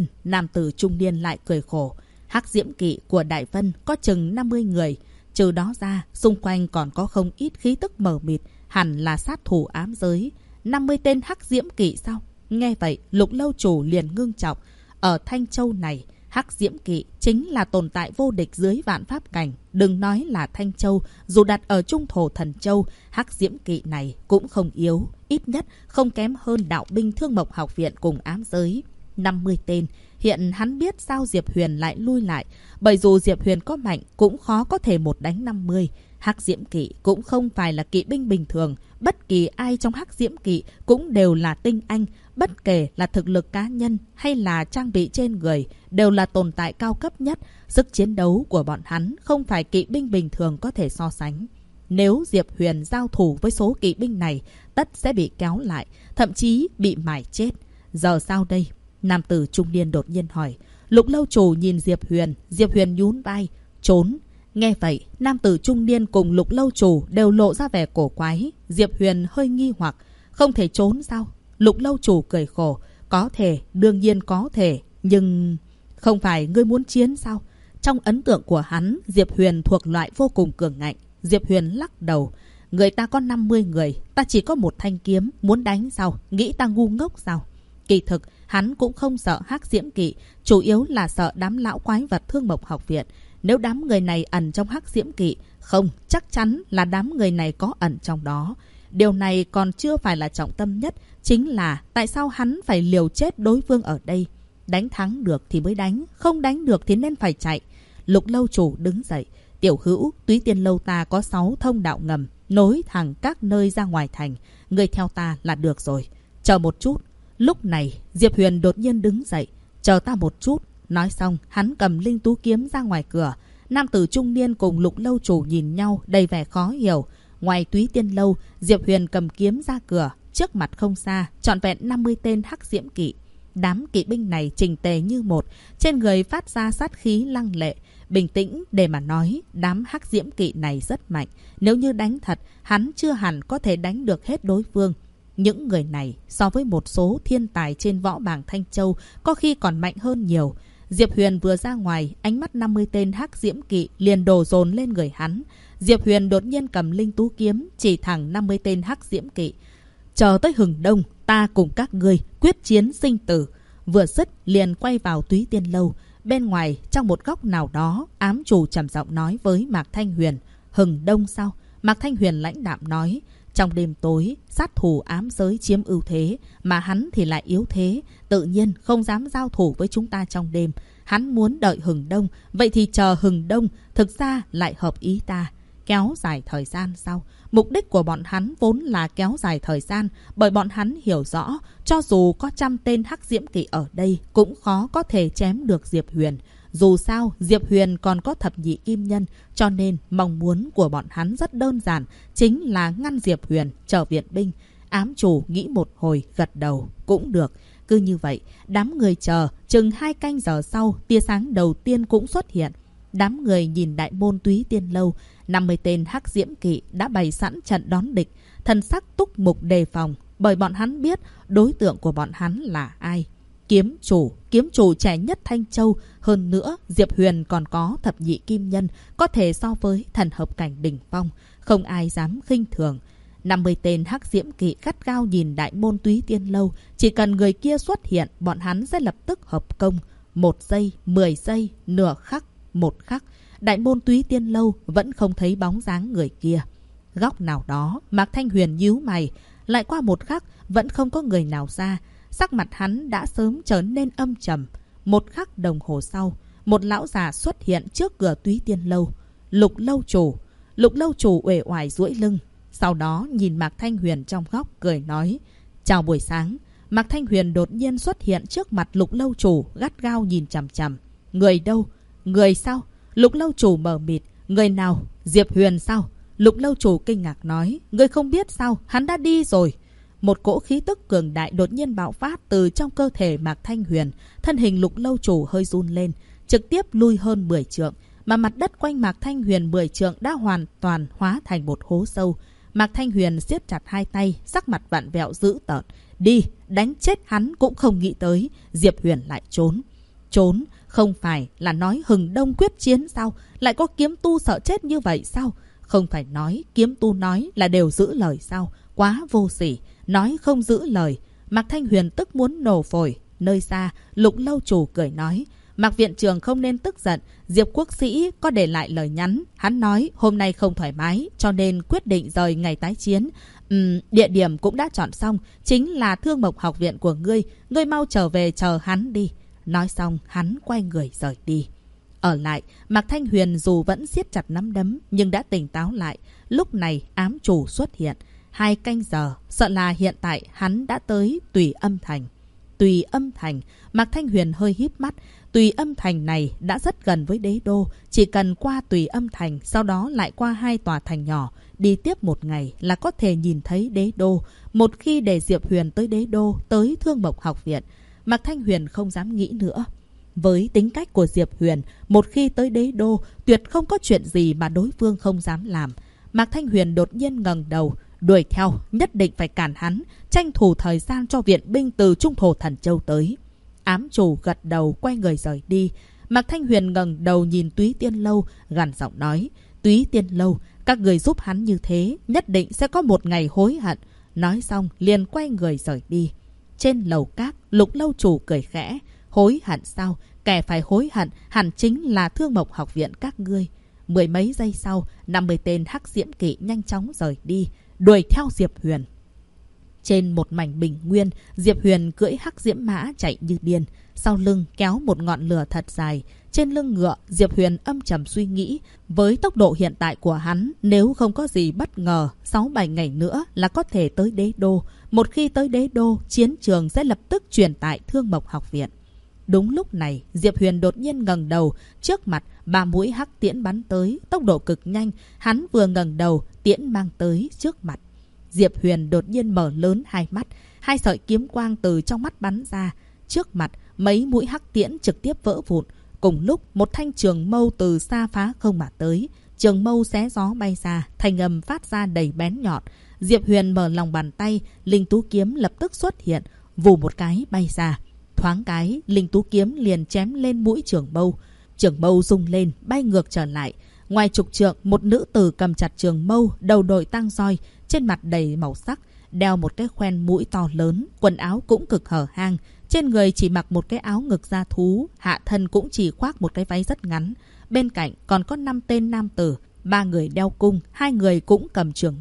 trung niên lại cười khổ. Hắc diễm kỵ của Đại Vân có chừng 50 người. Trừ đó ra, xung quanh còn có không ít khí tức mờ mịt, hẳn là sát thủ ám giới. 50 tên hắc diễm kỵ sao? Nghe vậy, lục lâu chủ liền ngưng trọng. Ở Thanh Châu này, hắc diễm kỵ chính là tồn tại vô địch dưới vạn pháp cảnh. Đừng nói là Thanh Châu, dù đặt ở Trung Thổ Thần Châu, hắc diễm kỵ này cũng không yếu. Ít nhất không kém hơn đạo binh Thương Mộc học viện cùng ám giới. 50 tên. Hiện hắn biết sao Diệp Huyền lại lui lại. Bởi dù Diệp Huyền có mạnh, cũng khó có thể một đánh 50. Hắc diễm kỵ cũng không phải là kỵ binh bình thường. Bất kỳ ai trong hắc diễm kỵ cũng đều là tinh anh. Bất kể là thực lực cá nhân hay là trang bị trên người, đều là tồn tại cao cấp nhất. Sức chiến đấu của bọn hắn không phải kỵ binh bình thường có thể so sánh. Nếu Diệp Huyền giao thủ với số kỵ binh này, tất sẽ bị kéo lại, thậm chí bị mài chết. Giờ sao đây? Nam tử trung niên đột nhiên hỏi. Lục lâu chủ nhìn Diệp Huyền nhún vai, trốn. Nghe vậy, nam tử trung niên cùng lục lâu chủ đều lộ ra vẻ cổ quái. Diệp Huyền hơi nghi hoặc, không thể trốn sao? Lục lâu chủ cười khổ, có thể, đương nhiên có thể, nhưng... Không phải ngươi muốn chiến sao? Trong ấn tượng của hắn, Diệp Huyền thuộc loại vô cùng cường ngạnh. Diệp Huyền lắc đầu, người ta có 50 người, ta chỉ có một thanh kiếm, muốn đánh sao? Nghĩ ta ngu ngốc sao? Kỳ thực, hắn cũng không sợ hắc diễm kỵ, chủ yếu là sợ đám lão quái vật Thương Mộc học viện. Nếu đám người này ẩn trong hắc diễm kỵ, không, chắc chắn là đám người này có ẩn trong đó. Điều này còn chưa phải là trọng tâm nhất, chính là tại sao hắn phải liều chết đối phương ở đây. Đánh thắng được thì mới đánh, không đánh được thì nên phải chạy. Lục lâu chủ đứng dậy, tiểu hữu, Túy Tiên lâu ta có 6 thông đạo ngầm, nối thẳng các nơi ra ngoài thành. Người theo ta là được rồi. Chờ một chút. Lúc này, Diệp Huyền đột nhiên đứng dậy. Chờ ta một chút. Nói xong, hắn cầm linh tú kiếm ra ngoài cửa. Nam tử trung niên cùng lục lâu chủ nhìn nhau đầy vẻ khó hiểu. Ngoài Túy Tiên lâu, Diệp Huyền cầm kiếm ra cửa. Trước mặt không xa, trọn vẹn 50 tên hắc diễm kỵ. Đám kỵ binh này chỉnh tề như một, trên người phát ra sát khí lăng lệ. Bình tĩnh để mà nói, đám hắc diễm kỵ này rất mạnh. Nếu như đánh thật, hắn chưa hẳn có thể đánh được hết đối phương. Những người này so với một số thiên tài trên võ bảng Thanh Châu có khi còn mạnh hơn nhiều. Diệp Huyền vừa ra ngoài, ánh mắt 50 tên hắc diễm kỵ liền đổ dồn lên người hắn. Diệp Huyền đột nhiên cầm linh tú kiếm chỉ thẳng 50 tên hắc diễm kỵ. Chờ tới hừng đông, ta cùng các ngươi quyết chiến sinh tử. Vừa dứt liền quay vào Túy Tiên lâu. Bên ngoài, trong một góc nào đó, ám chủ trầm giọng nói với Mạc Thanh Huyền. Hừng đông sao? Mạc Thanh Huyền lãnh đạm nói. Trong đêm tối, sát thủ ám giới chiếm ưu thế, mà hắn thì lại yếu thế, tự nhiên không dám giao thủ với chúng ta trong đêm. Hắn muốn đợi hừng đông, vậy thì chờ hừng đông, thực ra lại hợp ý ta. Kéo dài thời gian sau. Mục đích của bọn hắn vốn là kéo dài thời gian, bởi bọn hắn hiểu rõ, cho dù có 100 tên hắc diễm kỵ ở đây, cũng khó có thể chém được Diệp Huyền. Dù sao, Diệp Huyền còn có thập nhị kim nhân, cho nên mong muốn của bọn hắn rất đơn giản, chính là ngăn Diệp Huyền trở viện binh. Ám chủ nghĩ một hồi, gật đầu, cũng được. Cứ như vậy, đám người chờ, chừng 2 canh giờ sau, tia sáng đầu tiên cũng xuất hiện. Đám người nhìn đại môn Túy Tiên Lâu, 50 tên hắc diễm kỵ đã bày sẵn trận đón địch, thần sắc túc mục đề phòng, bởi bọn hắn biết đối tượng của bọn hắn là ai. Kiếm chủ trẻ nhất Thanh Châu, hơn nữa Diệp Huyền còn có thập nhị kim nhân, có thể so với thần hợp cảnh đỉnh phong, không ai dám khinh thường. 50 tên hắc diễm kỵ gắt gao nhìn đại môn Túy Tiên Lâu, chỉ cần người kia xuất hiện, bọn hắn sẽ lập tức hợp công. 1 giây, 10 giây, nửa khắc, 1 khắc, đại môn Túy Tiên Lâu vẫn không thấy bóng dáng người kia. Góc nào đó, Mạc Thanh Huyền nhíu mày, lại qua 1 khắc, vẫn không có người nào ra. Sắc mặt hắn đã sớm trở nên âm trầm. 1 khắc đồng hồ sau, một lão già xuất hiện trước cửa Túy Tiên Lâu. Lục lâu chủ uể oải duỗi lưng, sau đó nhìn Mạc Thanh Huyền trong góc, cười nói: chào buổi sáng. Mạc Thanh Huyền đột nhiên xuất hiện trước mặt Lục lâu chủ, gắt gao nhìn chằm chằm. Người đâu? Người sao? Lục lâu chủ mờ mịt. Người nào? Diệp Huyền sao? Lục lâu chủ kinh ngạc nói: người không biết sao? Hắn đã đi rồi. Một cỗ khí tức cường đại đột nhiên bạo phát từ trong cơ thể Mạc Thanh Huyền. Thân hình Lục lâu chủ hơi run lên, trực tiếp lui hơn 10 trượng, mà mặt đất quanh Mạc Thanh Huyền 10 trượng đã hoàn toàn hóa thành một hố sâu. Mạc Thanh Huyền siết chặt 2 tay, sắc mặt vặn vẹo dữ tợn. Đi, đánh chết hắn cũng không nghĩ tới Diệp Huyền lại trốn. Trốn, không phải là nói hừng đông quyết chiến sao? Lại có kiếm tu sợ chết như vậy sao? Không phải nói kiếm tu nói là đều giữ lời sao? Quá vô sỉ, nói không giữ lời. Mạc Thanh Huyền tức muốn nổ phổi. Nơi xa, Lục lâu chủ cười nói: Mạc viện trưởng không nên tức giận, Diệp quốc sĩ có để lại lời nhắn. Hắn nói hôm nay không thoải mái, cho nên quyết định rời ngày tái chiến. Địa điểm cũng đã chọn xong, chính là Thương Mộc học viện của ngươi. Ngươi mau trở về chờ hắn đi. Nói xong, hắn quay người rời đi. Ở lại, Mạc Thanh Huyền dù vẫn siết chặt nắm đấm, nhưng đã tỉnh táo lại. Lúc này, ám chủ xuất hiện. 2 canh giờ, sợ là hiện tại hắn đã tới Tùy Âm Thành. Tùy Âm Thành, Mạc Thanh Huyền hơi híp mắt. Tùy Âm Thành này đã rất gần với đế đô. Chỉ cần qua Tùy Âm Thành, sau đó lại qua 2 tòa thành nhỏ, đi tiếp 1 ngày là có thể nhìn thấy đế đô. Một khi để Diệp Huyền tới đế đô, tới Thương Mộc học viện, Mạc Thanh Huyền không dám nghĩ nữa. Với tính cách của Diệp Huyền, một khi tới đế đô, tuyệt không có chuyện gì mà đối phương không dám làm. Mạc Thanh Huyền đột nhiên ngẩng đầu, đuổi theo, nhất định phải cản hắn, tranh thủ thời gian cho viện binh từ Trung Thổ Thần Châu tới. Ám chủ gật đầu, quay người rời đi. Mạc Thanh Huyền ngẩng đầu nhìn Túy Tiên Lâu, gằn giọng nói: Túy Tiên Lâu, các người giúp hắn như thế, nhất định sẽ có một ngày hối hận. Nói xong, liền quay người rời đi. Trên lầu các, Lục lâu chủ cười khẽ: hối hận sao? Kẻ phải hối hận hẳn chính là Thương Mộc học viện các ngươi. 10 mấy giây sau, 50 tên hắc diễm kỵ nhanh chóng rời đi, đuổi theo Diệp Huyền. Trên một mảnh bình nguyên, Diệp Huyền cưỡi hắc diễm mã chạy như điên, sau lưng kéo một ngọn lửa thật dài. Trên lưng ngựa, Diệp Huyền âm trầm suy nghĩ, với tốc độ hiện tại của hắn, nếu không có gì bất ngờ, 6-7 ngày nữa là có thể tới đế đô. Một khi tới đế đô, chiến trường sẽ lập tức chuyển tại Thương Mộc học viện. Đúng lúc này, Diệp Huyền đột nhiên ngẩng đầu, trước mặt 3 mũi hắc tiễn bắn tới, tốc độ cực nhanh. Hắn vừa ngẩng đầu, tiễn mang tới trước mặt. Diệp Huyền đột nhiên mở lớn 2 mắt, 2 sợi kiếm quang từ trong mắt bắn ra. Trước mặt, mấy mũi hắc tiễn trực tiếp vỡ vụn. Cùng lúc, một thanh trường mâu từ xa phá không mà tới. Trường mâu xé gió bay ra, thanh âm phát ra đầy bén nhọn. Diệp Huyền mở lòng bàn tay, linh tú kiếm lập tức xuất hiện, vù một cái bay ra. Thoáng cái, linh tú kiếm liền chém lên mũi trường mâu. Trường mâu rung lên, bay ngược trở lại. Ngoài chục trượng, một nữ tử cầm chặt trường mâu, đầu đội tang roi, trên mặt đầy màu sắc, đeo một cái khoen mũi to lớn, quần áo cũng cực hở hang. Trên người chỉ mặc một cái áo ngực da thú, hạ thân cũng chỉ khoác một cái váy rất ngắn. Bên cạnh còn có 5 tên nam tử, 3 người đeo cung, 2 người cũng cầm trường mâu.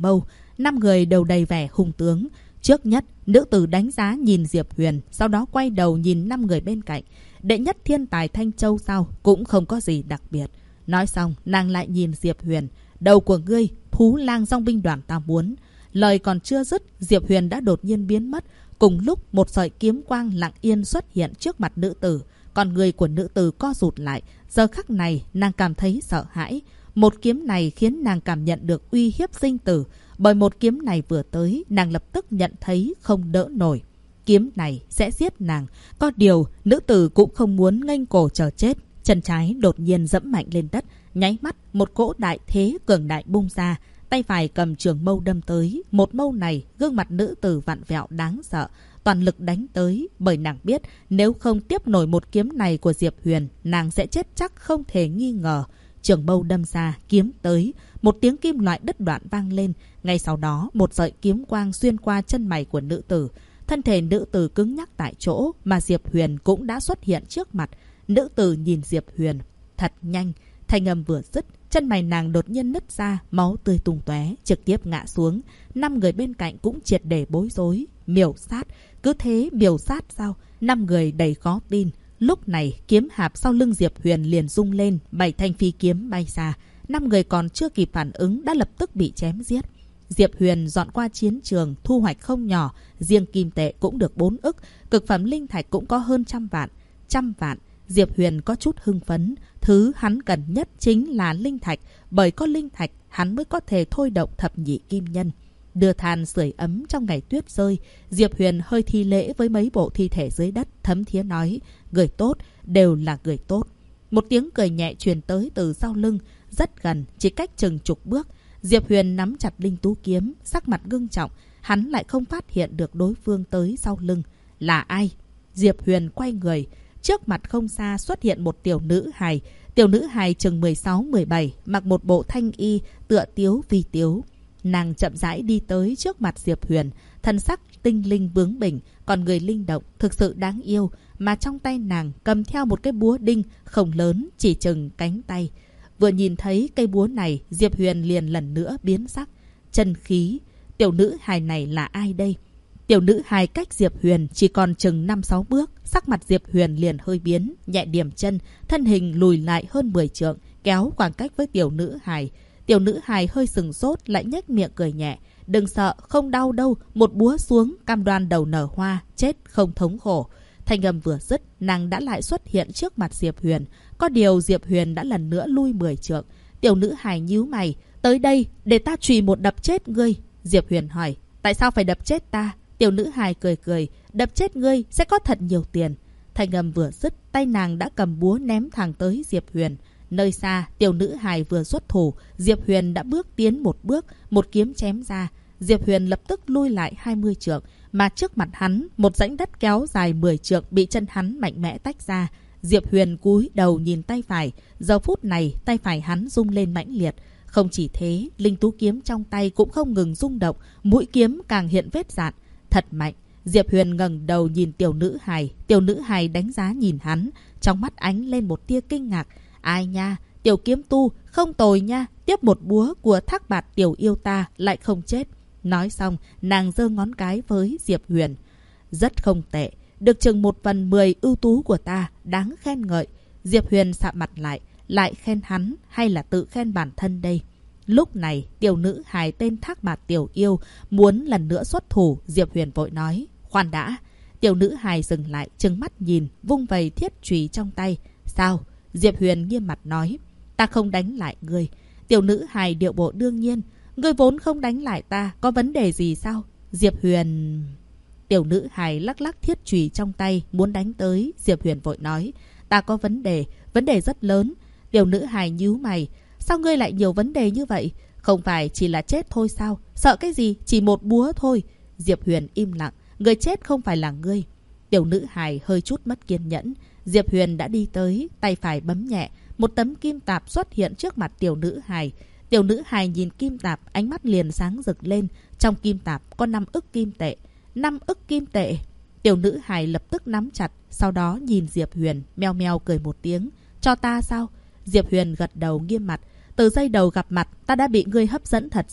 5 người đều đầy vẻ hung tướng. Trước nhất, nữ tử đánh giá nhìn Diệp Huyền, sau đó quay đầu nhìn 5 người bên cạnh. Đệ nhất thiên tài Thanh Châu sao, cũng không có gì đặc biệt. Nói xong, nàng lại nhìn Diệp Huyền. Đầu của ngươi, thú lang dòng binh đoàn ta muốn. Lời còn chưa dứt, Diệp Huyền đã đột nhiên biến mất. Cùng lúc, một sợi kiếm quang lặng yên xuất hiện trước mặt nữ tử. Còn người của nữ tử co rụt lại. Giờ khắc này, nàng cảm thấy sợ hãi. Một kiếm này khiến nàng cảm nhận được uy hiếp sinh tử. Bởi một kiếm này vừa tới, nàng lập tức nhận thấy không đỡ nổi. Kiếm này sẽ giết nàng. Có điều, nữ tử cũng không muốn nghênh cổ chờ chết. Chân trái đột nhiên dẫm mạnh lên đất. Nháy mắt, một cỗ đại thế cường đại bung ra. Tay phải cầm trường mâu đâm tới. Một mâu này, gương mặt nữ tử vặn vẹo đáng sợ. Toàn lực đánh tới. Bởi nàng biết, nếu không tiếp nổi một kiếm này của Diệp Huyền, nàng sẽ chết chắc không thể nghi ngờ. Trường mâu đâm ra, kiếm tới. Một tiếng kim loại đứt đoạn vang lên. Ngay sau đó, một sợi kiếm quang xuyên qua chân mày của nữ tử. Thân thể nữ tử cứng nhắc tại chỗ, mà Diệp Huyền cũng đã xuất hiện trước mặt. Nữ tử nhìn Diệp Huyền. Thật nhanh. Thanh âm vừa dứt, chân mày nàng đột nhiên nứt ra, máu tươi tung tóe, trực tiếp ngã xuống. 5 người bên cạnh cũng triệt để bối rối. Miểu sát, cứ thế miểu sát sao? 5 người đầy khó tin. Lúc này, kiếm hạp sau lưng Diệp Huyền liền rung lên, 7 thanh phi kiếm bay ra. 5 người còn chưa kịp phản ứng đã lập tức bị chém giết. Diệp Huyền dọn qua chiến trường, thu hoạch không nhỏ, riêng kim tệ cũng được 4 ức, cực phẩm linh thạch cũng có hơn 100 vạn. 100 vạn, Diệp Huyền có chút hưng phấn. Thứ hắn cần nhất chính là linh thạch, bởi có linh thạch hắn mới có thể thôi động thập nhị kim nhân. Đưa than sưởi ấm trong ngày tuyết rơi, Diệp Huyền hơi thi lễ với mấy bộ thi thể dưới đất, thấm thía nói, người tốt, đều là người tốt. Một tiếng cười nhẹ truyền tới từ sau lưng, rất gần, chỉ cách chừng chục bước. Diệp Huyền nắm chặt linh tú kiếm, sắc mặt ngưng trọng, hắn lại không phát hiện được đối phương tới sau lưng. Là ai? Diệp Huyền quay người, trước mặt không xa xuất hiện một tiểu nữ hài. Tiểu nữ hài chừng 16-17, mặc một bộ thanh y, tựa tiếu vi tiếu. Nàng chậm rãi đi tới trước mặt Diệp Huyền, thân sắc tinh linh bướng bỉnh, còn người linh động, thực sự đáng yêu, mà trong tay nàng cầm theo một cái búa đinh không lớn, chỉ chừng cánh tay. Vừa nhìn thấy cây búa này, Diệp Huyền liền lần nữa biến sắc. Chân khí, tiểu nữ hài này là ai đây? Tiểu nữ hài cách Diệp Huyền chỉ còn chừng 5-6 bước, sắc mặt Diệp Huyền liền hơi biến, nhẹ điểm chân, thân hình lùi lại hơn 10 trượng, kéo khoảng cách với tiểu nữ hài. Tiểu nữ hài hơi sừng sốt, lại nhếch miệng cười nhẹ. Đừng sợ, không đau đâu, một búa xuống, cam đoan đầu nở hoa, chết không thống khổ. Thanh âm vừa dứt, nàng đã lại xuất hiện trước mặt Diệp Huyền. Có điều Diệp Huyền đã lần nữa lui 10 trượng. Tiểu nữ hài nhíu mày, tới đây, để ta chùy một đập chết ngươi. Diệp Huyền hỏi, tại sao phải đập chết ta? Tiểu nữ hài cười cười, đập chết ngươi sẽ có thật nhiều tiền. Thanh âm vừa dứt, tay nàng đã cầm búa ném thẳng tới Diệp Huyền. Nơi xa, tiểu nữ hài vừa xuất thủ, Diệp Huyền đã bước tiến một bước, một kiếm chém ra. Diệp Huyền lập tức lui lại 20 trượng, mà trước mặt hắn, một rãnh đất kéo dài 10 trượng bị chân hắn mạnh mẽ tách ra. Diệp Huyền cúi đầu nhìn tay phải, giờ phút này tay phải hắn rung lên mãnh liệt. Không chỉ thế, linh tú kiếm trong tay cũng không ngừng rung động, mũi kiếm càng hiện vết rạn. Thật mạnh. Diệp Huyền ngẩng đầu nhìn tiểu nữ hài đánh giá nhìn hắn, trong mắt ánh lên một tia kinh ngạc. Ai nha, tiểu kiếm tu, không tồi nha, tiếp một búa của Thác Bạt tiểu yêu ta lại không chết. Nói xong, nàng giơ ngón cái với Diệp Huyền. Rất không tệ, được chừng 1/10 ưu tú của ta, đáng khen ngợi. Diệp Huyền sạm mặt lại khen hắn hay là tự khen bản thân đây? Lúc này, tiểu nữ hài tên Thác Bạt tiểu yêu muốn lần nữa xuất thủ. Diệp Huyền vội nói, khoan đã. Tiểu nữ hài dừng lại, trừng mắt nhìn, vung vầy thiết chùy trong tay. Sao? Diệp Huyền nghiêm mặt nói, ta không đánh lại ngươi. Tiểu nữ hài điệu bộ đương nhiên, ngươi vốn không đánh lại ta, có vấn đề gì sao? Diệp Huyền... Tiểu nữ hài lắc lắc thiết chùy trong tay, muốn đánh tới. Diệp Huyền vội nói, ta có vấn đề rất lớn. Tiểu nữ hài nhíu mày, sao ngươi lại nhiều vấn đề như vậy? Không phải chỉ là chết thôi sao? Sợ cái gì? Chỉ một búa thôi. Diệp Huyền im lặng, người chết không phải là ngươi. Tiểu nữ hài hơi chút mất kiên nhẫn. Diệp Huyền đã đi tới, tay phải bấm nhẹ, một tấm kim tạp xuất hiện trước mặt tiểu nữ hài. Tiểu nữ hài nhìn kim tạp, ánh mắt liền sáng rực lên. Trong kim tạp có 5 ức kim tệ. 5 ức kim tệ. Tiểu nữ hài lập tức nắm chặt, sau đó nhìn Diệp Huyền, meo meo cười một tiếng. Cho ta sao? Diệp Huyền gật đầu nghiêm mặt. Từ giây đầu gặp mặt, ta đã bị ngươi hấp dẫn thật sâu.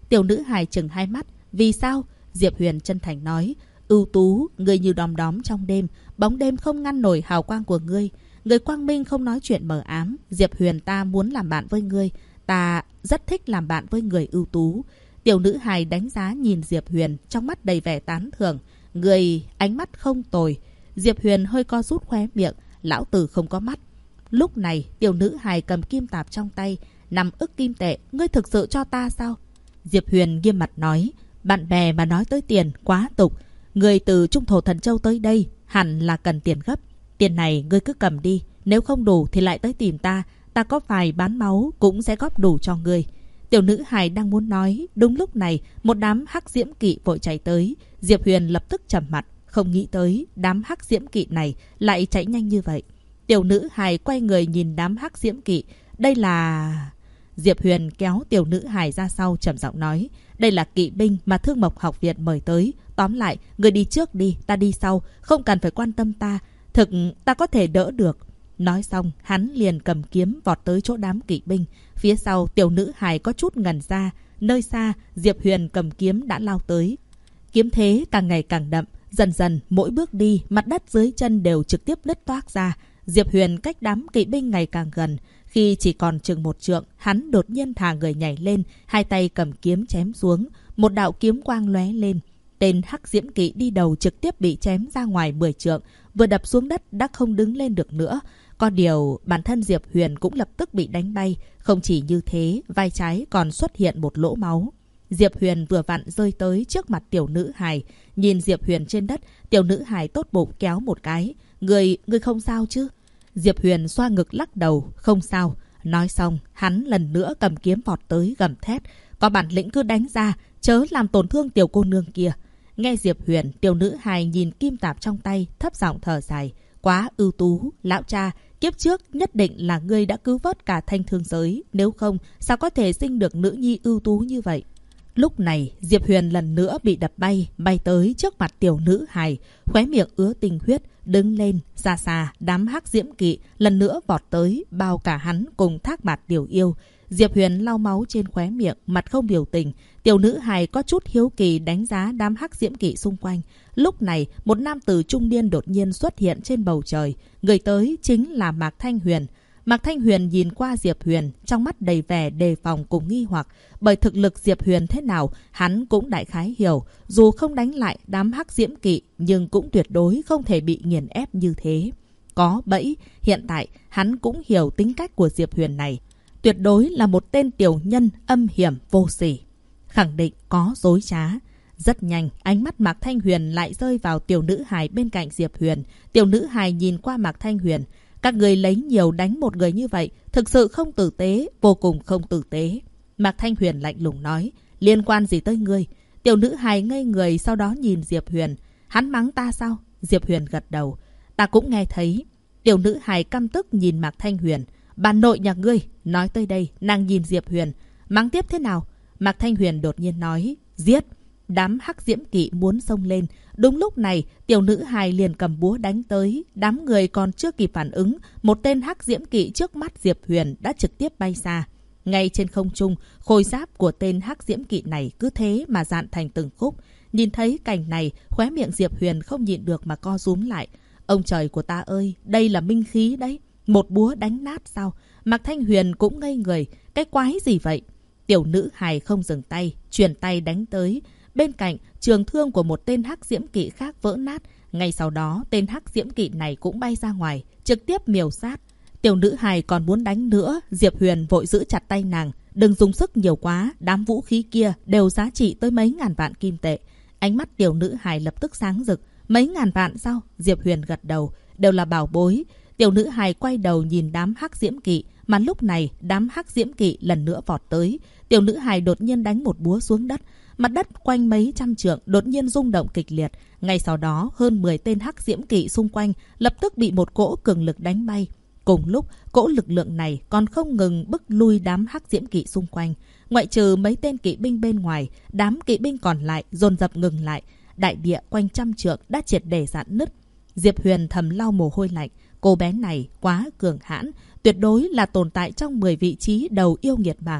Tiểu nữ hài chừng hai mắt. Vì sao? Diệp Huyền chân thành nói. Ưu tú, người như đom đóm trong đêm, bóng đêm không ngăn nổi hào quang của ngươi. Người quang minh không nói chuyện mờ ám. Diệp Huyền, ta muốn làm bạn với ngươi. Ta rất thích làm bạn với người ưu tú. Tiểu nữ hài đánh giá nhìn Diệp Huyền, trong mắt đầy vẻ tán thưởng. Người ánh mắt không tồi. Diệp Huyền hơi co rút khóe miệng. Lão tử không có mắt. Lúc này, tiểu nữ hài cầm kim tạp trong tay. 5 ức kim tệ, ngươi thực sự cho ta sao? Diệp Huyền nghiêm mặt nói. Bạn bè mà nói tới tiền, quá tục. Người từ Trung Thổ Thần Châu tới đây, hẳn là cần tiền gấp. Tiền này ngươi cứ cầm đi. Nếu không đủ thì lại tới tìm ta. Ta có phải bán máu cũng sẽ góp đủ cho ngươi. Tiểu nữ hài đang muốn nói. Đúng lúc này, một đám hắc diễm kỵ vội chạy tới. Diệp Huyền lập tức trầm mặt. Không nghĩ tới, đám hắc diễm kỵ này lại chạy nhanh như vậy. Tiểu nữ hài quay người nhìn đám hắc diễm kỵ. Đây là... Diệp Huyền kéo tiểu nữ hài ra sau trầm giọng nói. Đây là kỵ binh mà Thương Mộc Học Viện mời tới. Tóm lại, người đi trước đi, ta đi sau. Không cần phải quan tâm ta. Thực, ta có thể đỡ được. Nói xong, hắn liền cầm kiếm vọt tới chỗ đám kỵ binh. Phía sau, tiểu nữ hài có chút ngẩn ra. Nơi xa, Diệp Huyền cầm kiếm đã lao tới. Kiếm thế càng ngày càng đậm. Dần dần, mỗi bước đi, mặt đất dưới chân đều trực tiếp nứt toác ra. Diệp Huyền cách đám kỵ binh ngày càng gần. Khi chỉ còn chừng 1 trượng, hắn đột nhiên thả người nhảy lên, hai tay cầm kiếm chém xuống. Một đạo kiếm quang lóe lên. Tên hắc diễm kỵ đi đầu trực tiếp bị chém ra ngoài 10 trượng. Vừa đập xuống đất đã không đứng lên được nữa. Có điều, bản thân Diệp Huyền cũng lập tức bị đánh bay. Không chỉ như thế, vai trái còn xuất hiện một lỗ máu. Diệp Huyền vừa vặn rơi tới trước mặt tiểu nữ hài. Nhìn Diệp Huyền trên đất, tiểu nữ hài tốt bụng kéo một cái. Người không sao chứ? Diệp Huyền xoa ngực lắc đầu. Không sao. Nói xong, hắn lần nữa cầm kiếm vọt tới gầm thét. Có bản lĩnh cứ đánh ra, chớ làm tổn thương tiểu cô nương kia. Nghe Diệp Huyền, tiểu nữ hài nhìn kim tạp trong tay, thấp giọng thở dài. Quá ưu tú, lão cha, kiếp trước nhất định là ngươi đã cứu vớt cả thanh thương giới. Nếu không, sao có thể sinh được nữ nhi ưu tú như vậy? Lúc này, Diệp Huyền lần nữa bị đập bay tới trước mặt tiểu nữ hài, khóe miệng ứa tinh huyết, đứng lên, xa xa, đám hắc diễm kỵ lần nữa vọt tới, bao cả hắn cùng Thác Bạt Tiểu Yêu. Diệp Huyền lau máu trên khóe miệng, mặt không biểu tình. Tiểu nữ hài có chút hiếu kỳ đánh giá đám hắc diễm kỵ xung quanh. Lúc này, một nam tử trung niên đột nhiên xuất hiện trên bầu trời. Người tới chính là Mạc Thanh Huyền. Mạc Thanh Huyền nhìn qua Diệp Huyền, trong mắt đầy vẻ đề phòng cùng nghi hoặc. Bởi thực lực Diệp Huyền thế nào, hắn cũng đại khái hiểu. Dù không đánh lại đám hắc diễm kỵ, nhưng cũng tuyệt đối không thể bị nghiền ép như thế. Có bẫy, hiện tại hắn cũng hiểu tính cách của Diệp Huyền này. Tuyệt đối là một tên tiểu nhân âm hiểm vô sỉ. Khẳng định có dối trá. Rất nhanh, ánh mắt Mạc Thanh Huyền lại rơi vào tiểu nữ hài bên cạnh Diệp Huyền. Tiểu nữ hài nhìn qua Mạc Thanh Huyền. Các người lấy nhiều đánh một người như vậy, thực sự không tử tế, vô cùng không tử tế. Mạc Thanh Huyền lạnh lùng nói, liên quan gì tới ngươi? Tiểu nữ hài ngây người, sau đó nhìn Diệp Huyền. Hắn mắng ta sao? Diệp Huyền gật đầu. Ta cũng nghe thấy. Tiểu nữ hài căm tức nhìn Mạc Thanh Huyền. Bà nội nhà ngươi. Nói tới đây, nàng nhìn Diệp Huyền. Mắng tiếp thế nào? Mạc Thanh Huyền đột nhiên nói, giết. Đám hắc diễm kỵ muốn xông lên. Đúng lúc này, tiểu nữ hài liền cầm búa đánh tới. Đám người còn chưa kịp phản ứng, một tên hắc diễm kỵ trước mắt Diệp Huyền đã trực tiếp bay xa. Ngay trên không trung, khôi giáp của tên hắc diễm kỵ này cứ thế mà dạn thành từng khúc. Nhìn thấy cảnh này, khóe miệng Diệp Huyền không nhịn được mà co rúm lại. Ông trời của ta ơi, đây là minh khí đấy. Một búa đánh nát sao? Mạc Thanh Huyền cũng ngây người. Cái quái gì vậy? Tiểu nữ hài không dừng tay, chuyển tay đánh tới. Bên cạnh, trường thương của một tên hắc diễm kỵ khác vỡ nát. Ngay sau đó, tên hắc diễm kỵ này cũng bay ra ngoài, trực tiếp miểu sát. Tiểu nữ hài còn muốn đánh nữa, Diệp Huyền vội giữ chặt tay nàng. Đừng dùng sức nhiều quá, đám vũ khí kia đều giá trị tới mấy ngàn vạn kim tệ. Ánh mắt tiểu nữ hài lập tức sáng rực. Mấy ngàn vạn sao? Diệp Huyền gật đầu. Đều là bảo bối. Tiểu nữ hài quay đầu nhìn đám hắc diễm kỵ. Mà lúc này, đám hắc diễm kỵ lần nữa vọt tới. Tiểu nữ hài đột nhiên đánh một búa xuống đất. Mặt đất quanh mấy trăm trượng đột nhiên rung động kịch liệt. Ngay sau đó, hơn 10 tên hắc diễm kỵ xung quanh lập tức bị một cỗ cường lực đánh bay. Cùng lúc, cỗ lực lượng này còn không ngừng bức lui đám hắc diễm kỵ xung quanh. Ngoại trừ mấy tên kỵ binh bên ngoài, đám kỵ binh còn lại dồn dập ngừng lại. Đại địa quanh trăm trượng đã triệt để rạn nứt. Diệp Huyền thầm lau mồ hôi lạnh. Cô bé này quá cường hãn, tuyệt đối là tồn tại trong 10 vị trí đầu yêu nghiệt bảng.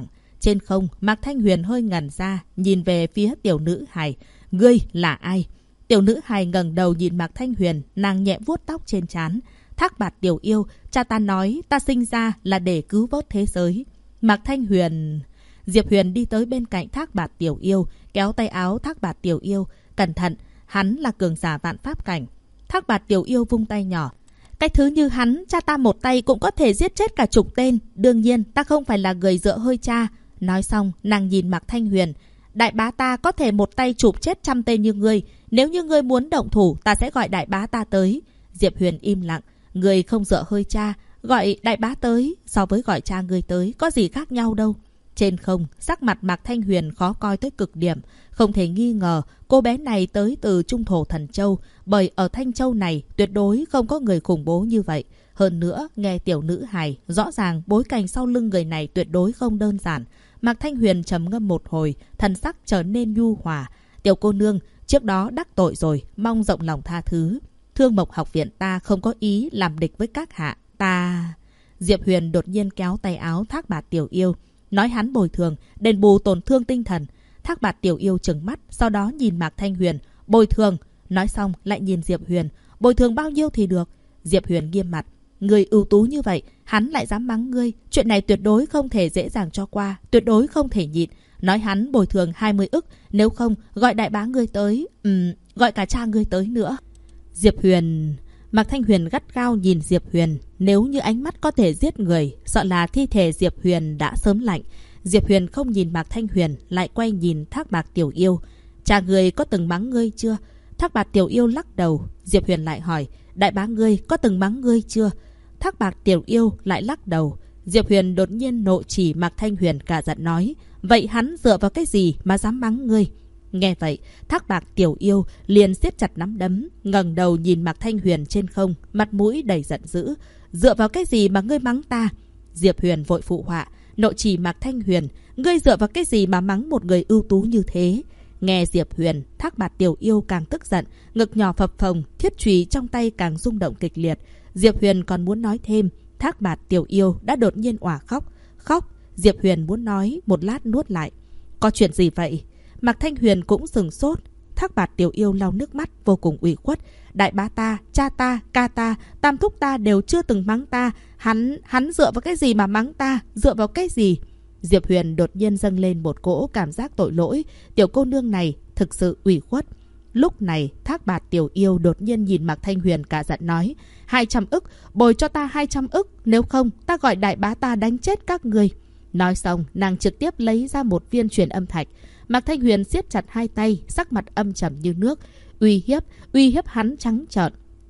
Trên không, Mạc Thanh Huyền hơi ngẩn ra, nhìn về phía tiểu nữ hài. Ngươi là ai? Tiểu nữ hài ngẩng đầu nhìn Mạc Thanh Huyền, nàng nhẹ vuốt tóc trên trán. Thác Bạt tiểu yêu, cha ta nói ta sinh ra là để cứu vớt thế giới. Mạc Thanh Huyền... Diệp Huyền đi tới bên cạnh Thác Bạt tiểu yêu, kéo tay áo Thác Bạt tiểu yêu. Cẩn thận, hắn là cường giả vạn pháp cảnh. Thác Bạt tiểu yêu vung tay nhỏ. Cái thứ như hắn, cha ta một tay cũng có thể giết chết cả chục tên. Đương nhiên, ta không phải là người dựa hơi cha. Nói xong, nàng nhìn Mạc Thanh Huyền. Đại bá ta có thể một tay chụp chết 100 tên như ngươi. Nếu như ngươi muốn động thủ, ta sẽ gọi đại bá ta tới. Diệp Huyền im lặng. Ngươi không dựa hơi cha, gọi đại bá tới, so với gọi cha ngươi tới, có gì khác nhau đâu. Trên không, sắc mặt Mạc Thanh Huyền khó coi tới cực điểm. Không thể nghi ngờ, cô bé này tới từ Trung Thổ Thần Châu, bởi ở Thanh Châu này tuyệt đối không có người khủng bố như vậy. Hơn nữa, nghe tiểu nữ hài, rõ ràng bối cảnh sau lưng người này tuyệt đối không đơn giản. Mạc Thanh Huyền trầm ngâm một hồi, thần sắc trở nên nhu hòa. Tiểu cô nương, trước đó đắc tội rồi, mong rộng lòng tha thứ. Thương Mộc học viện ta không có ý làm địch với các hạ, ta... Diệp Huyền đột nhiên kéo tay áo Thác Bạt tiểu yêu, nói hắn bồi thường, đền bù tổn thương tinh thần. Thác Bạt tiểu yêu trừng mắt, sau đó nhìn Mạc Thanh Huyền. Bồi thường. Nói xong lại nhìn Diệp Huyền. Bồi thường bao nhiêu thì được. Diệp Huyền nghiêm mặt. Người ưu tú như vậy, hắn lại dám mắng ngươi. Chuyện này tuyệt đối không thể dễ dàng cho qua, tuyệt đối không thể nhịn. Nói hắn bồi thường 20 ức, nếu không gọi đại bá ngươi tới, gọi cả cha ngươi tới nữa. Diệp Huyền... Mạc Thanh Huyền gắt gao nhìn Diệp Huyền. Nếu như ánh mắt có thể giết người, sợ là thi thể Diệp Huyền đã sớm lạnh. Diệp Huyền không nhìn Mạc Thanh Huyền, lại quay nhìn Thác Bạt tiểu yêu. Cha ngươi có từng mắng ngươi chưa? Thác Bạt tiểu yêu lắc đầu. Diệp Huyền lại hỏi, đại bá ngươi có từng mắng ngươi chưa? Thác Bạt tiểu yêu lại lắc đầu. Diệp Huyền đột nhiên nộ chỉ Mạc Thanh Huyền, cả giận nói, vậy hắn dựa vào cái gì mà dám mắng ngươi? Nghe vậy, Thác Bạt tiểu yêu liền siết chặt nắm đấm, ngẩng đầu nhìn Mạc Thanh Huyền trên không, mặt mũi đầy giận dữ. Dựa vào cái gì mà ngươi mắng ta? Diệp Huyền vội phụ họa, nộ chỉ Mạc Thanh Huyền, ngươi dựa vào cái gì mà mắng một người ưu tú như thế? Nghe Diệp Huyền, Thác Bạt tiểu yêu càng tức giận, ngực nhỏ phập phồng, thiết chùy trong tay càng rung động kịch liệt. Diệp Huyền còn muốn nói thêm, Thác Bạt tiểu yêu đã đột nhiên òa khóc. Khóc, Diệp Huyền muốn nói, một lát nuốt lại. Có chuyện gì vậy? Mạc Thanh Huyền cũng sừng sốt. Thác Bạt tiểu yêu lau nước mắt, vô cùng ủy khuất. Đại bá ta, cha ta, ca ta, tam thúc ta đều chưa từng mắng ta. Hắn dựa vào cái gì mà mắng ta? Dựa vào cái gì? Diệp Huyền đột nhiên dâng lên một cỗ cảm giác tội lỗi. Tiểu cô nương này thực sự ủy khuất. Lúc này, Thác Bạt tiểu yêu đột nhiên nhìn Mạc Thanh Huyền, cả giận nói, 200 ức, bồi cho ta 200 ức, nếu không ta gọi đại bá ta đánh chết các người. Nói xong, nàng trực tiếp lấy ra một viên truyền âm thạch. Mạc Thanh Huyền siết chặt hai tay, sắc mặt âm trầm như nước. Uy hiếp hắn trắng trợn.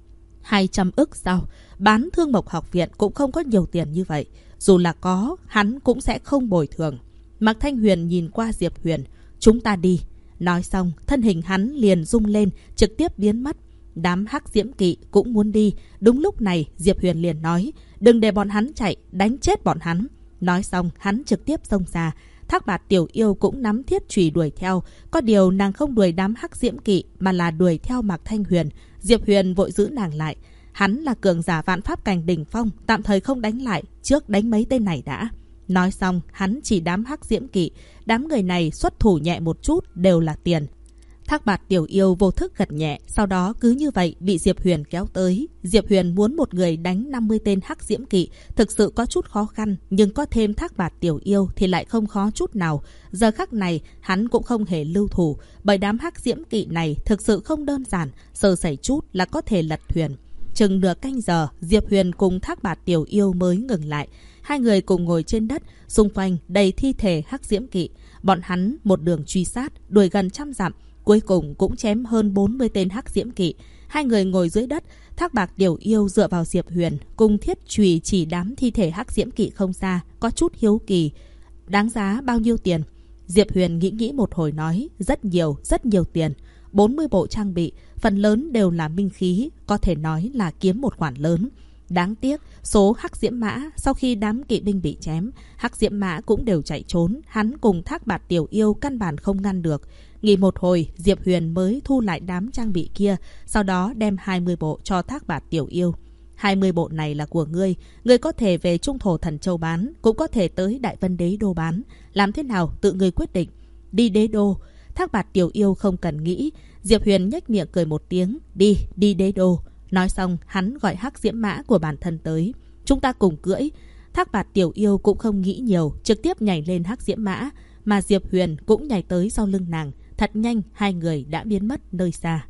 200 ức sao? Bán Thương Mộc học viện cũng không có nhiều tiền như vậy. Dù là có, hắn cũng sẽ không bồi thường. Mạc Thanh Huyền nhìn qua Diệp Huyền. Chúng ta đi. Nói xong, thân hình hắn liền rung lên, trực tiếp biến mất. Đám Hắc Diễm Kỵ cũng muốn đi. Đúng lúc này, Diệp Huyền liền nói, đừng để bọn hắn chạy, đánh chết bọn hắn. Nói xong, hắn trực tiếp xông ra. Thác Bạt tiểu yêu cũng nắm thiết chùy đuổi theo. Có điều nàng không đuổi đám Hắc Diễm Kỵ, mà là đuổi theo Mạc Thanh Huyền. Diệp Huyền vội giữ nàng lại. Hắn là cường giả vạn pháp cảnh đỉnh phong, tạm thời không đánh lại, trước đánh mấy tên này đã. Nói xong, hắn chỉ đám Hắc Diễm Kỵ. Đám người này xuất thủ nhẹ một chút đều là tiền. Thác Bạt tiểu yêu vô thức gật nhẹ, sau đó cứ như vậy bị Diệp Huyền kéo tới. Diệp Huyền muốn một người đánh 50 tên Hắc Diễm Kỵ, thực sự có chút khó khăn, nhưng có thêm Thác Bạt tiểu yêu thì lại không khó chút nào. Giờ khắc này, hắn cũng không hề lưu thủ, bởi đám Hắc Diễm Kỵ này thực sự không đơn giản, sơ sẩy chút là có thể lật thuyền. Chừng nửa canh giờ, Diệp Huyền cùng Thác Bạt tiểu yêu mới ngừng lại. Hai người cùng ngồi trên đất, xung quanh đầy thi thể Hắc Diễm Kỵ. Bọn hắn một đường truy sát, đuổi gần 100 dặm. Cuối cùng cũng chém hơn 40 tên Hắc Diễm Kỵ. Hai người ngồi dưới đất, Thác Bạt tiểu yêu dựa vào Diệp Huyền, cùng thiết chùy chỉ đám thi thể Hắc Diễm Kỵ không xa, có chút hiếu kỳ. Đáng giá bao nhiêu tiền? Diệp Huyền nghĩ một hồi nói, rất nhiều tiền. 40 bộ trang bị, phần lớn đều là minh khí, có thể nói là kiếm một khoản lớn. Đáng tiếc, số Hắc Diễm Mã sau khi đám kỵ binh bị chém, Hắc Diễm Mã cũng đều chạy trốn, hắn cùng Thác Bạt tiểu yêu căn bản không ngăn được. Nghỉ một hồi, Diệp Huyền mới thu lại đám trang bị kia, sau đó đem 20 bộ cho Thác Bạt tiểu yêu. 20 bộ này là của ngươi. Ngươi có thể về Trung Thổ Thần Châu bán, cũng có thể tới Đại Vân Đế Đô bán. Làm thế nào tự ngươi quyết định. Đi Đế Đô. Thác Bạt Tiểu Yêu không cần nghĩ. Diệp Huyền nhếch miệng cười một tiếng. Đi Đế Đô. Nói xong hắn gọi hắc diễm mã của bản thân tới. Chúng ta cùng cưỡi. Thác Bạt Tiểu Yêu cũng không nghĩ nhiều, trực tiếp nhảy lên hắc diễm mã. Mà Diệp Huyền cũng nhảy tới sau lưng nàng. Thật nhanh hai người đã biến mất nơi xa.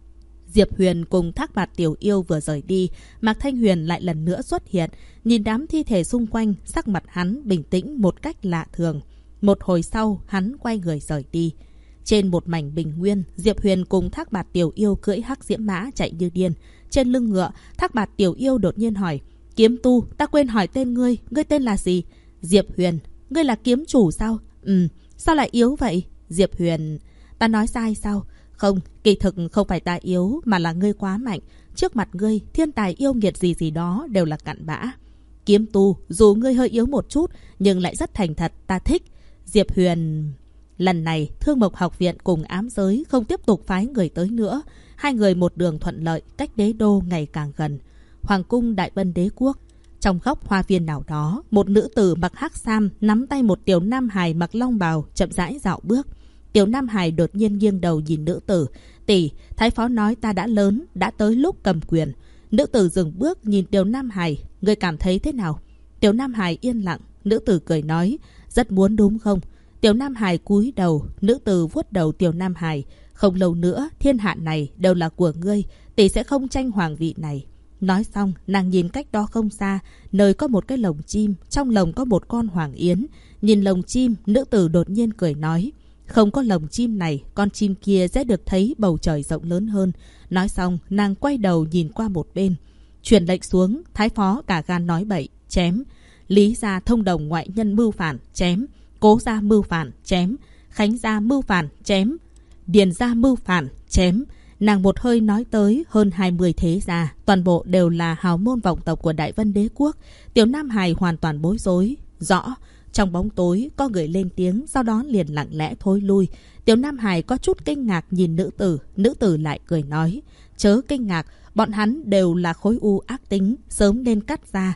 Diệp Huyền cùng Thác Bạt Tiểu Yêu vừa rời đi, Mạc Thanh Huyền lại lần nữa xuất hiện. Nhìn đám thi thể xung quanh, sắc mặt hắn bình tĩnh một cách lạ thường. Một hồi sau, hắn quay người rời đi. Trên một mảnh bình nguyên, Diệp Huyền cùng Thác Bạt Tiểu Yêu cưỡi hắc diễm mã chạy như điên. Trên lưng ngựa, Thác Bạt Tiểu Yêu đột nhiên hỏi: Kiếm tu, ta quên hỏi tên ngươi, ngươi tên là gì? Diệp Huyền, ngươi là kiếm chủ sao? Sao lại yếu vậy? Diệp Huyền, ta nói sai sao? Không, kỳ thực không phải ta yếu mà là ngươi quá mạnh. Trước mặt ngươi, thiên tài yêu nghiệt gì đó đều là cặn bã. Kiếm tu, dù ngươi hơi yếu một chút nhưng lại rất thành thật, ta thích. Diệp Huyền... Lần này, Thương Mộc Học Viện cùng ám giới không tiếp tục phái người tới nữa. Hai người một đường thuận lợi, cách đế đô ngày càng gần. Hoàng cung Đại Vân Đế Quốc. Trong góc hoa viên nào đó, một nữ tử mặc hắc sam nắm tay một tiểu nam hài mặc long bào chậm rãi dạo bước. Tiểu nam hài đột nhiên nghiêng đầu nhìn nữ tử. Tỷ, thái phó nói ta đã lớn, đã tới lúc cầm quyền. Nữ tử dừng bước nhìn tiểu nam hài. Ngươi cảm thấy thế nào? Tiểu nam hài yên lặng. Nữ tử cười nói, rất muốn đúng không? Tiểu nam hài cúi đầu. Nữ tử vuốt đầu tiểu nam hài. Không lâu nữa, thiên hạ này đều là của ngươi. Tỷ sẽ không tranh hoàng vị này. Nói xong, nàng nhìn cách đó không xa, nơi có một cái lồng chim, trong lồng có một con hoàng yến. Nhìn lồng chim, nữ tử đột nhiên cười nói, không có lồng chim này, con chim kia sẽ được thấy bầu trời rộng lớn hơn. Nói xong, nàng quay đầu nhìn qua một bên. Truyền lệnh xuống, thái phó cả gan nói bậy, chém. Lý gia thông đồng ngoại nhân mưu phản, chém. Cố gia mưu phản, chém. Khánh gia mưu phản, chém. Điền gia mưu phản, chém. Nàng một hơi nói tới hơn 20 thế gia, toàn bộ đều là hào môn vọng tộc của Đại Vân Đế Quốc. Tiểu Nam Hài hoàn toàn bối rối. Rõ, trong bóng tối có người lên tiếng, sau đó liền lặng lẽ thối lui. Tiểu Nam Hài có chút kinh ngạc nhìn nữ tử lại cười nói, chớ kinh ngạc, bọn hắn đều là khối u ác tính, sớm nên cắt ra.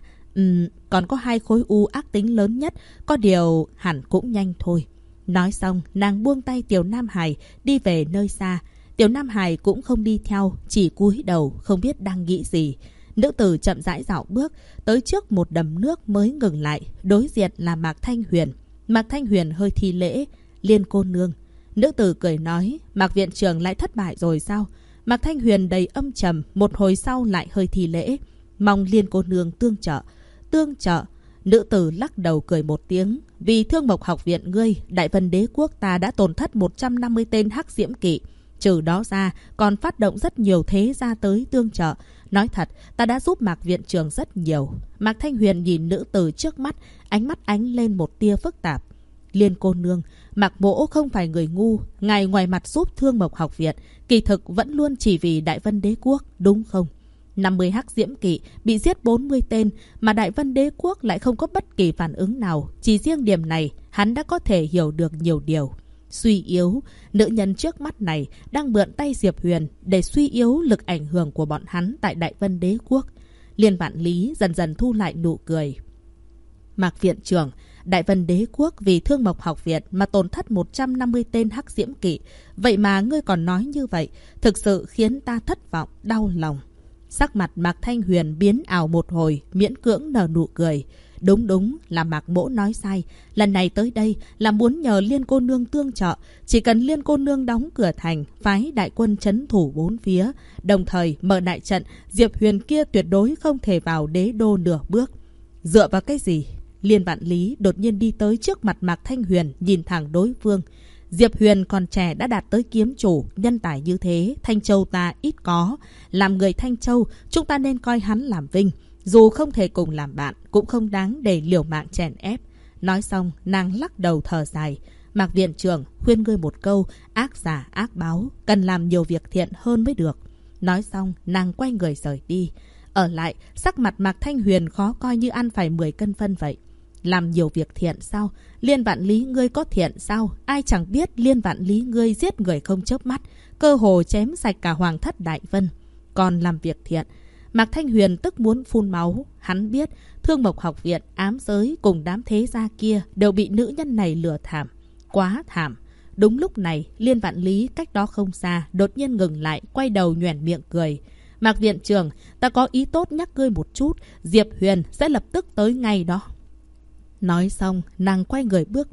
Còn có 2 khối u ác tính lớn nhất, có điều hẳn cũng nhanh thôi. Nói xong, nàng buông tay Tiểu Nam Hài đi về nơi xa. Tiểu Nam Hài cũng không đi theo, chỉ cúi đầu, không biết đang nghĩ gì. Nữ tử chậm rãi dạo bước, tới trước một đầm nước mới ngừng lại, đối diện là Mạc Thanh Huyền. Mạc Thanh Huyền hơi thi lễ, Liên cô nương. Nữ tử cười nói, Mạc viện trưởng lại thất bại rồi sao? Mạc Thanh Huyền đầy âm trầm, một hồi sau lại hơi thi lễ, mong Liên cô nương tương trợ. Tương trợ? Nữ tử lắc đầu cười một tiếng, vì Thương Mộc Học Viện ngươi, Đại Vân Đế Quốc ta đã tổn thất 150 tên hắc diễm kỵ. Trừ đó ra, còn phát động rất nhiều thế gia tới tương trợ. Nói thật, ta đã giúp Mạc viện trưởng rất nhiều. Mạc Thanh Huyền nhìn nữ tử trước mắt, ánh mắt ánh lên một tia phức tạp. Liên cô nương, Mạc mỗ không phải người ngu. Ngài ngoài mặt giúp Thương Mộc Học Viện, kỳ thực vẫn luôn chỉ vì Đại Vân Đế Quốc, đúng không? 50 hắc diễm kỵ bị giết 40 tên, mà Đại Vân Đế Quốc lại không có bất kỳ phản ứng nào. Chỉ riêng điểm này, hắn đã có thể hiểu được nhiều điều. Suy yếu, nữ nhân trước mắt này đang mượn tay Diệp Huyền để suy yếu lực ảnh hưởng của bọn hắn tại Đại Vân Đế Quốc. Liên Vạn Lý dần dần thu lại nụ cười. Mạc viện trưởng, Đại Vân Đế Quốc vì Thương Mộc Học Viện mà tổn thất 150 tên hắc diễm kỵ. Vậy mà ngươi còn nói như vậy, thực sự khiến ta thất vọng, đau lòng. Sắc mặt Mạc Thanh Huyền biến ảo một hồi, miễn cưỡng nở nụ cười. Đúng là Mạc mỗ nói sai. Lần này tới đây là muốn nhờ Liên cô nương tương trợ. Chỉ cần Liên cô nương đóng cửa thành, phái đại quân trấn thủ 4 phía, đồng thời mở đại trận, Diệp Huyền kia tuyệt đối không thể vào đế đô nửa bước. Dựa vào cái gì? Liên Vạn Lý đột nhiên đi tới trước mặt Mạc Thanh Huyền, nhìn thẳng đối phương. Diệp Huyền còn trẻ đã đạt tới kiếm chủ, nhân tài như thế, Thanh Châu ta ít có. Làm người Thanh Châu, chúng ta nên coi hắn làm vinh. Dù không thể cùng làm bạn, cũng không đáng để liều mạng chèn ép. Nói xong, nàng lắc đầu thở dài. Mạc viện trưởng khuyên ngươi một câu, ác giả ác báo, cần làm nhiều việc thiện hơn mới được. Nói xong, nàng quay người rời đi. Ở lại, sắc mặt Mạc Thanh Huyền khó coi như ăn phải 10 cân phân vậy. Làm nhiều việc thiện sao? Liên Vạn Lý ngươi có thiện sao? Ai chẳng biết Liên Vạn Lý ngươi giết người không chớp mắt, cơ hồ chém sạch cả Hoàng thất Đại Vân. Còn làm việc thiện. Mạc Thanh Huyền tức muốn phun máu. Hắn biết Thương Mộc học viện, ám giới cùng đám thế gia kia đều bị nữ nhân này lừa thảm. Quá thảm. Đúng lúc này, Liên Vạn Lý cách đó không xa, đột nhiên ngừng lại, quay đầu nhoẻn miệng cười. Mạc viện trưởng, ta có ý tốt nhắc ngươi một chút, Diệp Huyền sẽ lập tức tới ngay đó. Nói xong, nàng quay người bước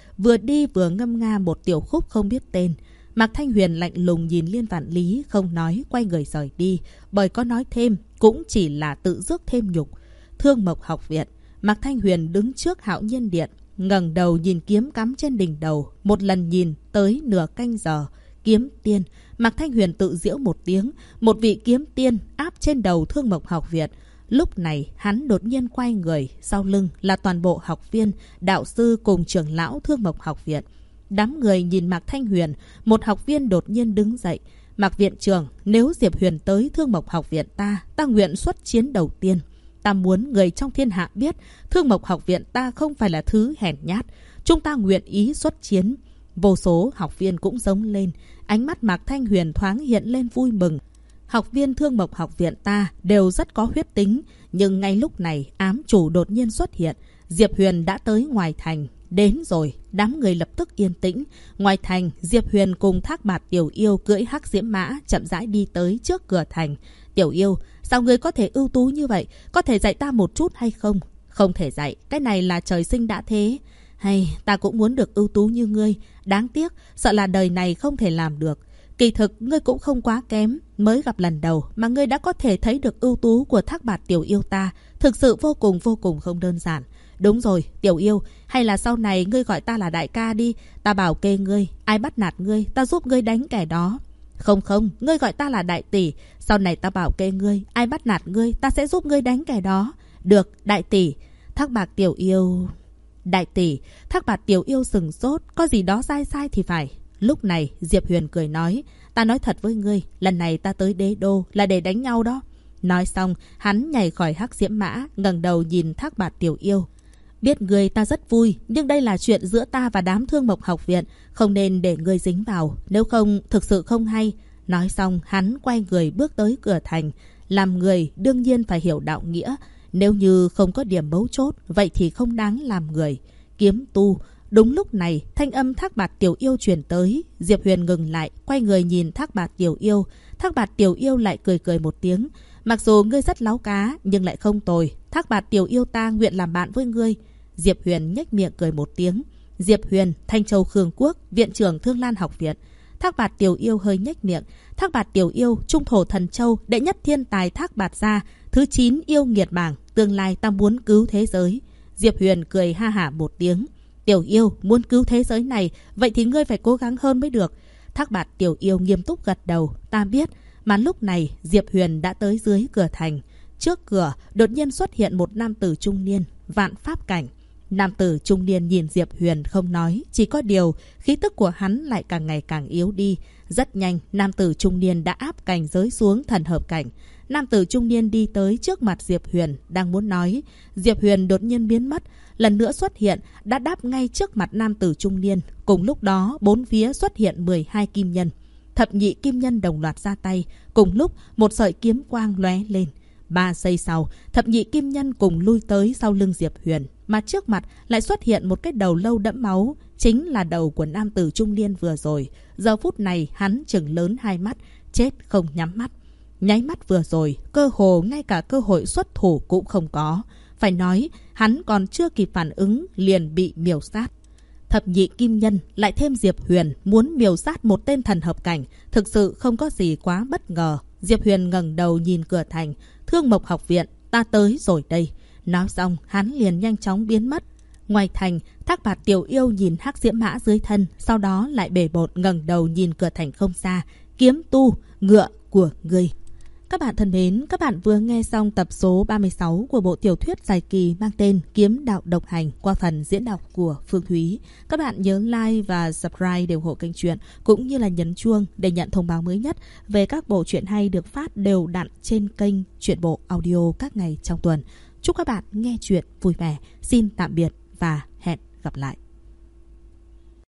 đi vừa ngâm nga một tiểu khúc không biết tên. Mạc Thanh Huyền lạnh lùng nhìn Liên Vạn Lý, không nói, quay người rời đi. Bởi có nói thêm, cũng chỉ là tự rước thêm nhục. Thương Mộc học viện, Mạc Thanh Huyền đứng trước Hạo Nhiên Điện, ngẩng đầu nhìn kiếm cắm trên đỉnh đầu, một lần nhìn tới nửa canh giờ. Kiếm tiên, Mạc Thanh Huyền tự giễu một tiếng, một vị kiếm tiên áp trên đầu Thương Mộc học viện. Lúc này, hắn đột nhiên quay người, sau lưng là toàn bộ học viên, đạo sư cùng trưởng lão Thương Mộc học viện. Đám người nhìn Mạc Thanh Huyền, một học viên đột nhiên đứng dậy. Mạc viện trưởng, nếu Diệp Huyền tới Thương Mộc học viện ta nguyện xuất chiến đầu tiên. Ta muốn người trong thiên hạ biết Thương Mộc học viện ta không phải là thứ hèn nhát. Chúng ta nguyện ý xuất chiến. Vô số học viên cũng giống lên. Ánh mắt Mạc Thanh Huyền thoáng hiện lên vui mừng. Học viên Thương Mộc học viện ta đều rất có huyết tính. Nhưng ngay lúc này ám chủ đột nhiên xuất hiện. Diệp Huyền đã tới ngoài thành. Đến rồi, đám người lập tức yên tĩnh. Ngoài thành, Diệp Huyền cùng Thác Bạt Tiểu Yêu cưỡi hắc diễm mã chậm rãi đi tới trước cửa thành. Tiểu Yêu, sao ngươi có thể ưu tú như vậy? Có thể dạy ta một chút hay không? Không thể dạy, cái này là trời sinh đã thế. Hay, ta cũng muốn được ưu tú như ngươi. Đáng tiếc, sợ là đời này không thể làm được. Kỳ thực, ngươi cũng không quá kém. Mới gặp lần đầu mà ngươi đã có thể thấy được ưu tú của Thác Bạt Tiểu Yêu ta. Thực sự vô cùng không đơn giản. Đúng rồi, Tiểu Yêu, hay là sau này ngươi gọi ta là đại ca đi. Ta bảo kê ngươi, ai bắt nạt ngươi, ta giúp ngươi đánh kẻ đó. Không, ngươi gọi ta là đại tỷ. Sau này ta bảo kê ngươi, ai bắt nạt ngươi, ta sẽ giúp ngươi đánh kẻ đó. Được, đại tỷ. Thác Bạt Tiểu Yêu... Đại tỷ, Thác Bạt Tiểu Yêu sừng sốt, có gì đó sai thì phải. Lúc này, Diệp Huyền cười nói, ta nói thật với ngươi, lần này ta tới đế đô là để đánh nhau đó. Nói xong, hắn nhảy khỏi hắc diễm mã, ngẩng đầu nhìn Thác Bạt Tiểu Yêu. Biết ngươi ta rất vui, nhưng đây là chuyện giữa ta và đám Thương Mộc học viện, không nên để ngươi dính vào, nếu không thực sự không hay. Nói xong, hắn quay người bước tới cửa thành. Làm người đương nhiên phải hiểu đạo nghĩa, nếu như không có điểm mấu chốt, vậy thì không đáng làm người. Kiếm tu. Đúng lúc này, thanh âm Thác Bạt Tiểu Yêu truyền tới. Diệp Huyền ngừng lại, quay người nhìn Thác Bạt Tiểu Yêu. Thác Bạt Tiểu Yêu lại cười một tiếng. Mặc dù ngươi rất láo cá, nhưng lại không tồi. Thác Bạt Tiểu Yêu ta nguyện làm bạn với ngươi. Diệp Huyền nhếch miệng cười một tiếng. Diệp Huyền, Thanh Châu Khương Quốc, viện trưởng Thương Lan học viện. Thác Bạt Tiểu Yêu hơi nhếch miệng. Thác Bạt Tiểu Yêu, Trung Thổ Thần Châu, đệ nhất thiên tài Thác Bạt gia, thứ 9 yêu nghiệt bảng, tương lai ta muốn cứu thế giới. Diệp Huyền cười ha hả một tiếng. Tiểu Yêu, muốn cứu thế giới này, vậy thì ngươi phải cố gắng hơn mới được. Thác Bạt Tiểu Yêu nghiêm túc gật đầu. Ta biết. Mà lúc này, Diệp Huyền đã tới dưới cửa thành. Trước cửa, đột nhiên xuất hiện một nam tử trung niên, vạn pháp cảnh. Nam tử trung niên nhìn Diệp Huyền không nói, chỉ có điều khí tức của hắn lại càng ngày càng yếu đi. Rất nhanh, nam tử trung niên đã áp cảnh giới xuống thần hợp cảnh. Nam tử trung niên đi tới trước mặt Diệp Huyền, đang muốn nói. Diệp Huyền đột nhiên biến mất, lần nữa xuất hiện, đã đáp ngay trước mặt nam tử trung niên. Cùng lúc đó, bốn phía xuất hiện 12 kim nhân. Thập nhị kim nhân đồng loạt ra tay, cùng lúc một sợi kiếm quang lóe lên. 3 giây sau, thập nhị kim nhân cùng lui tới sau lưng Diệp Huyền, mà trước mặt lại xuất hiện một cái đầu lâu đẫm máu, chính là đầu của nam tử trung niên vừa rồi. Giờ phút này hắn trừng lớn hai mắt, chết không nhắm mắt. Nháy mắt vừa rồi, cơ hồ ngay cả cơ hội xuất thủ cũng không có. Phải nói, hắn còn chưa kịp phản ứng liền bị miểu sát. Thập nhị kim nhân lại thêm Diệp Huyền muốn miểu sát một tên thần hợp cảnh, thực sự không có gì quá bất ngờ. Diệp Huyền ngẩng đầu nhìn cửa thành. Thương Mộc học viện, ta tới rồi đây. Nói xong, hắn liền nhanh chóng biến mất. Ngoài thành, Thác Bạt Tiểu Yêu nhìn hắc diễm mã dưới thân, sau đó lại bề bộn ngẩng đầu nhìn cửa thành không xa. Kiếm tu, ngựa của ngươi. Các bạn thân mến, các bạn vừa nghe xong tập số 36 của bộ tiểu thuyết dài kỳ mang tên Kiếm Đạo Độc Hành qua phần diễn đọc của Phương Thúy. Các bạn nhớ like và subscribe để ủng hộ kênh truyện, cũng như là nhấn chuông để nhận thông báo mới nhất về các bộ truyện hay được phát đều đặn trên kênh Truyện Bộ Audio các ngày trong tuần. Chúc các bạn nghe truyện vui vẻ. Xin tạm biệt và hẹn gặp lại.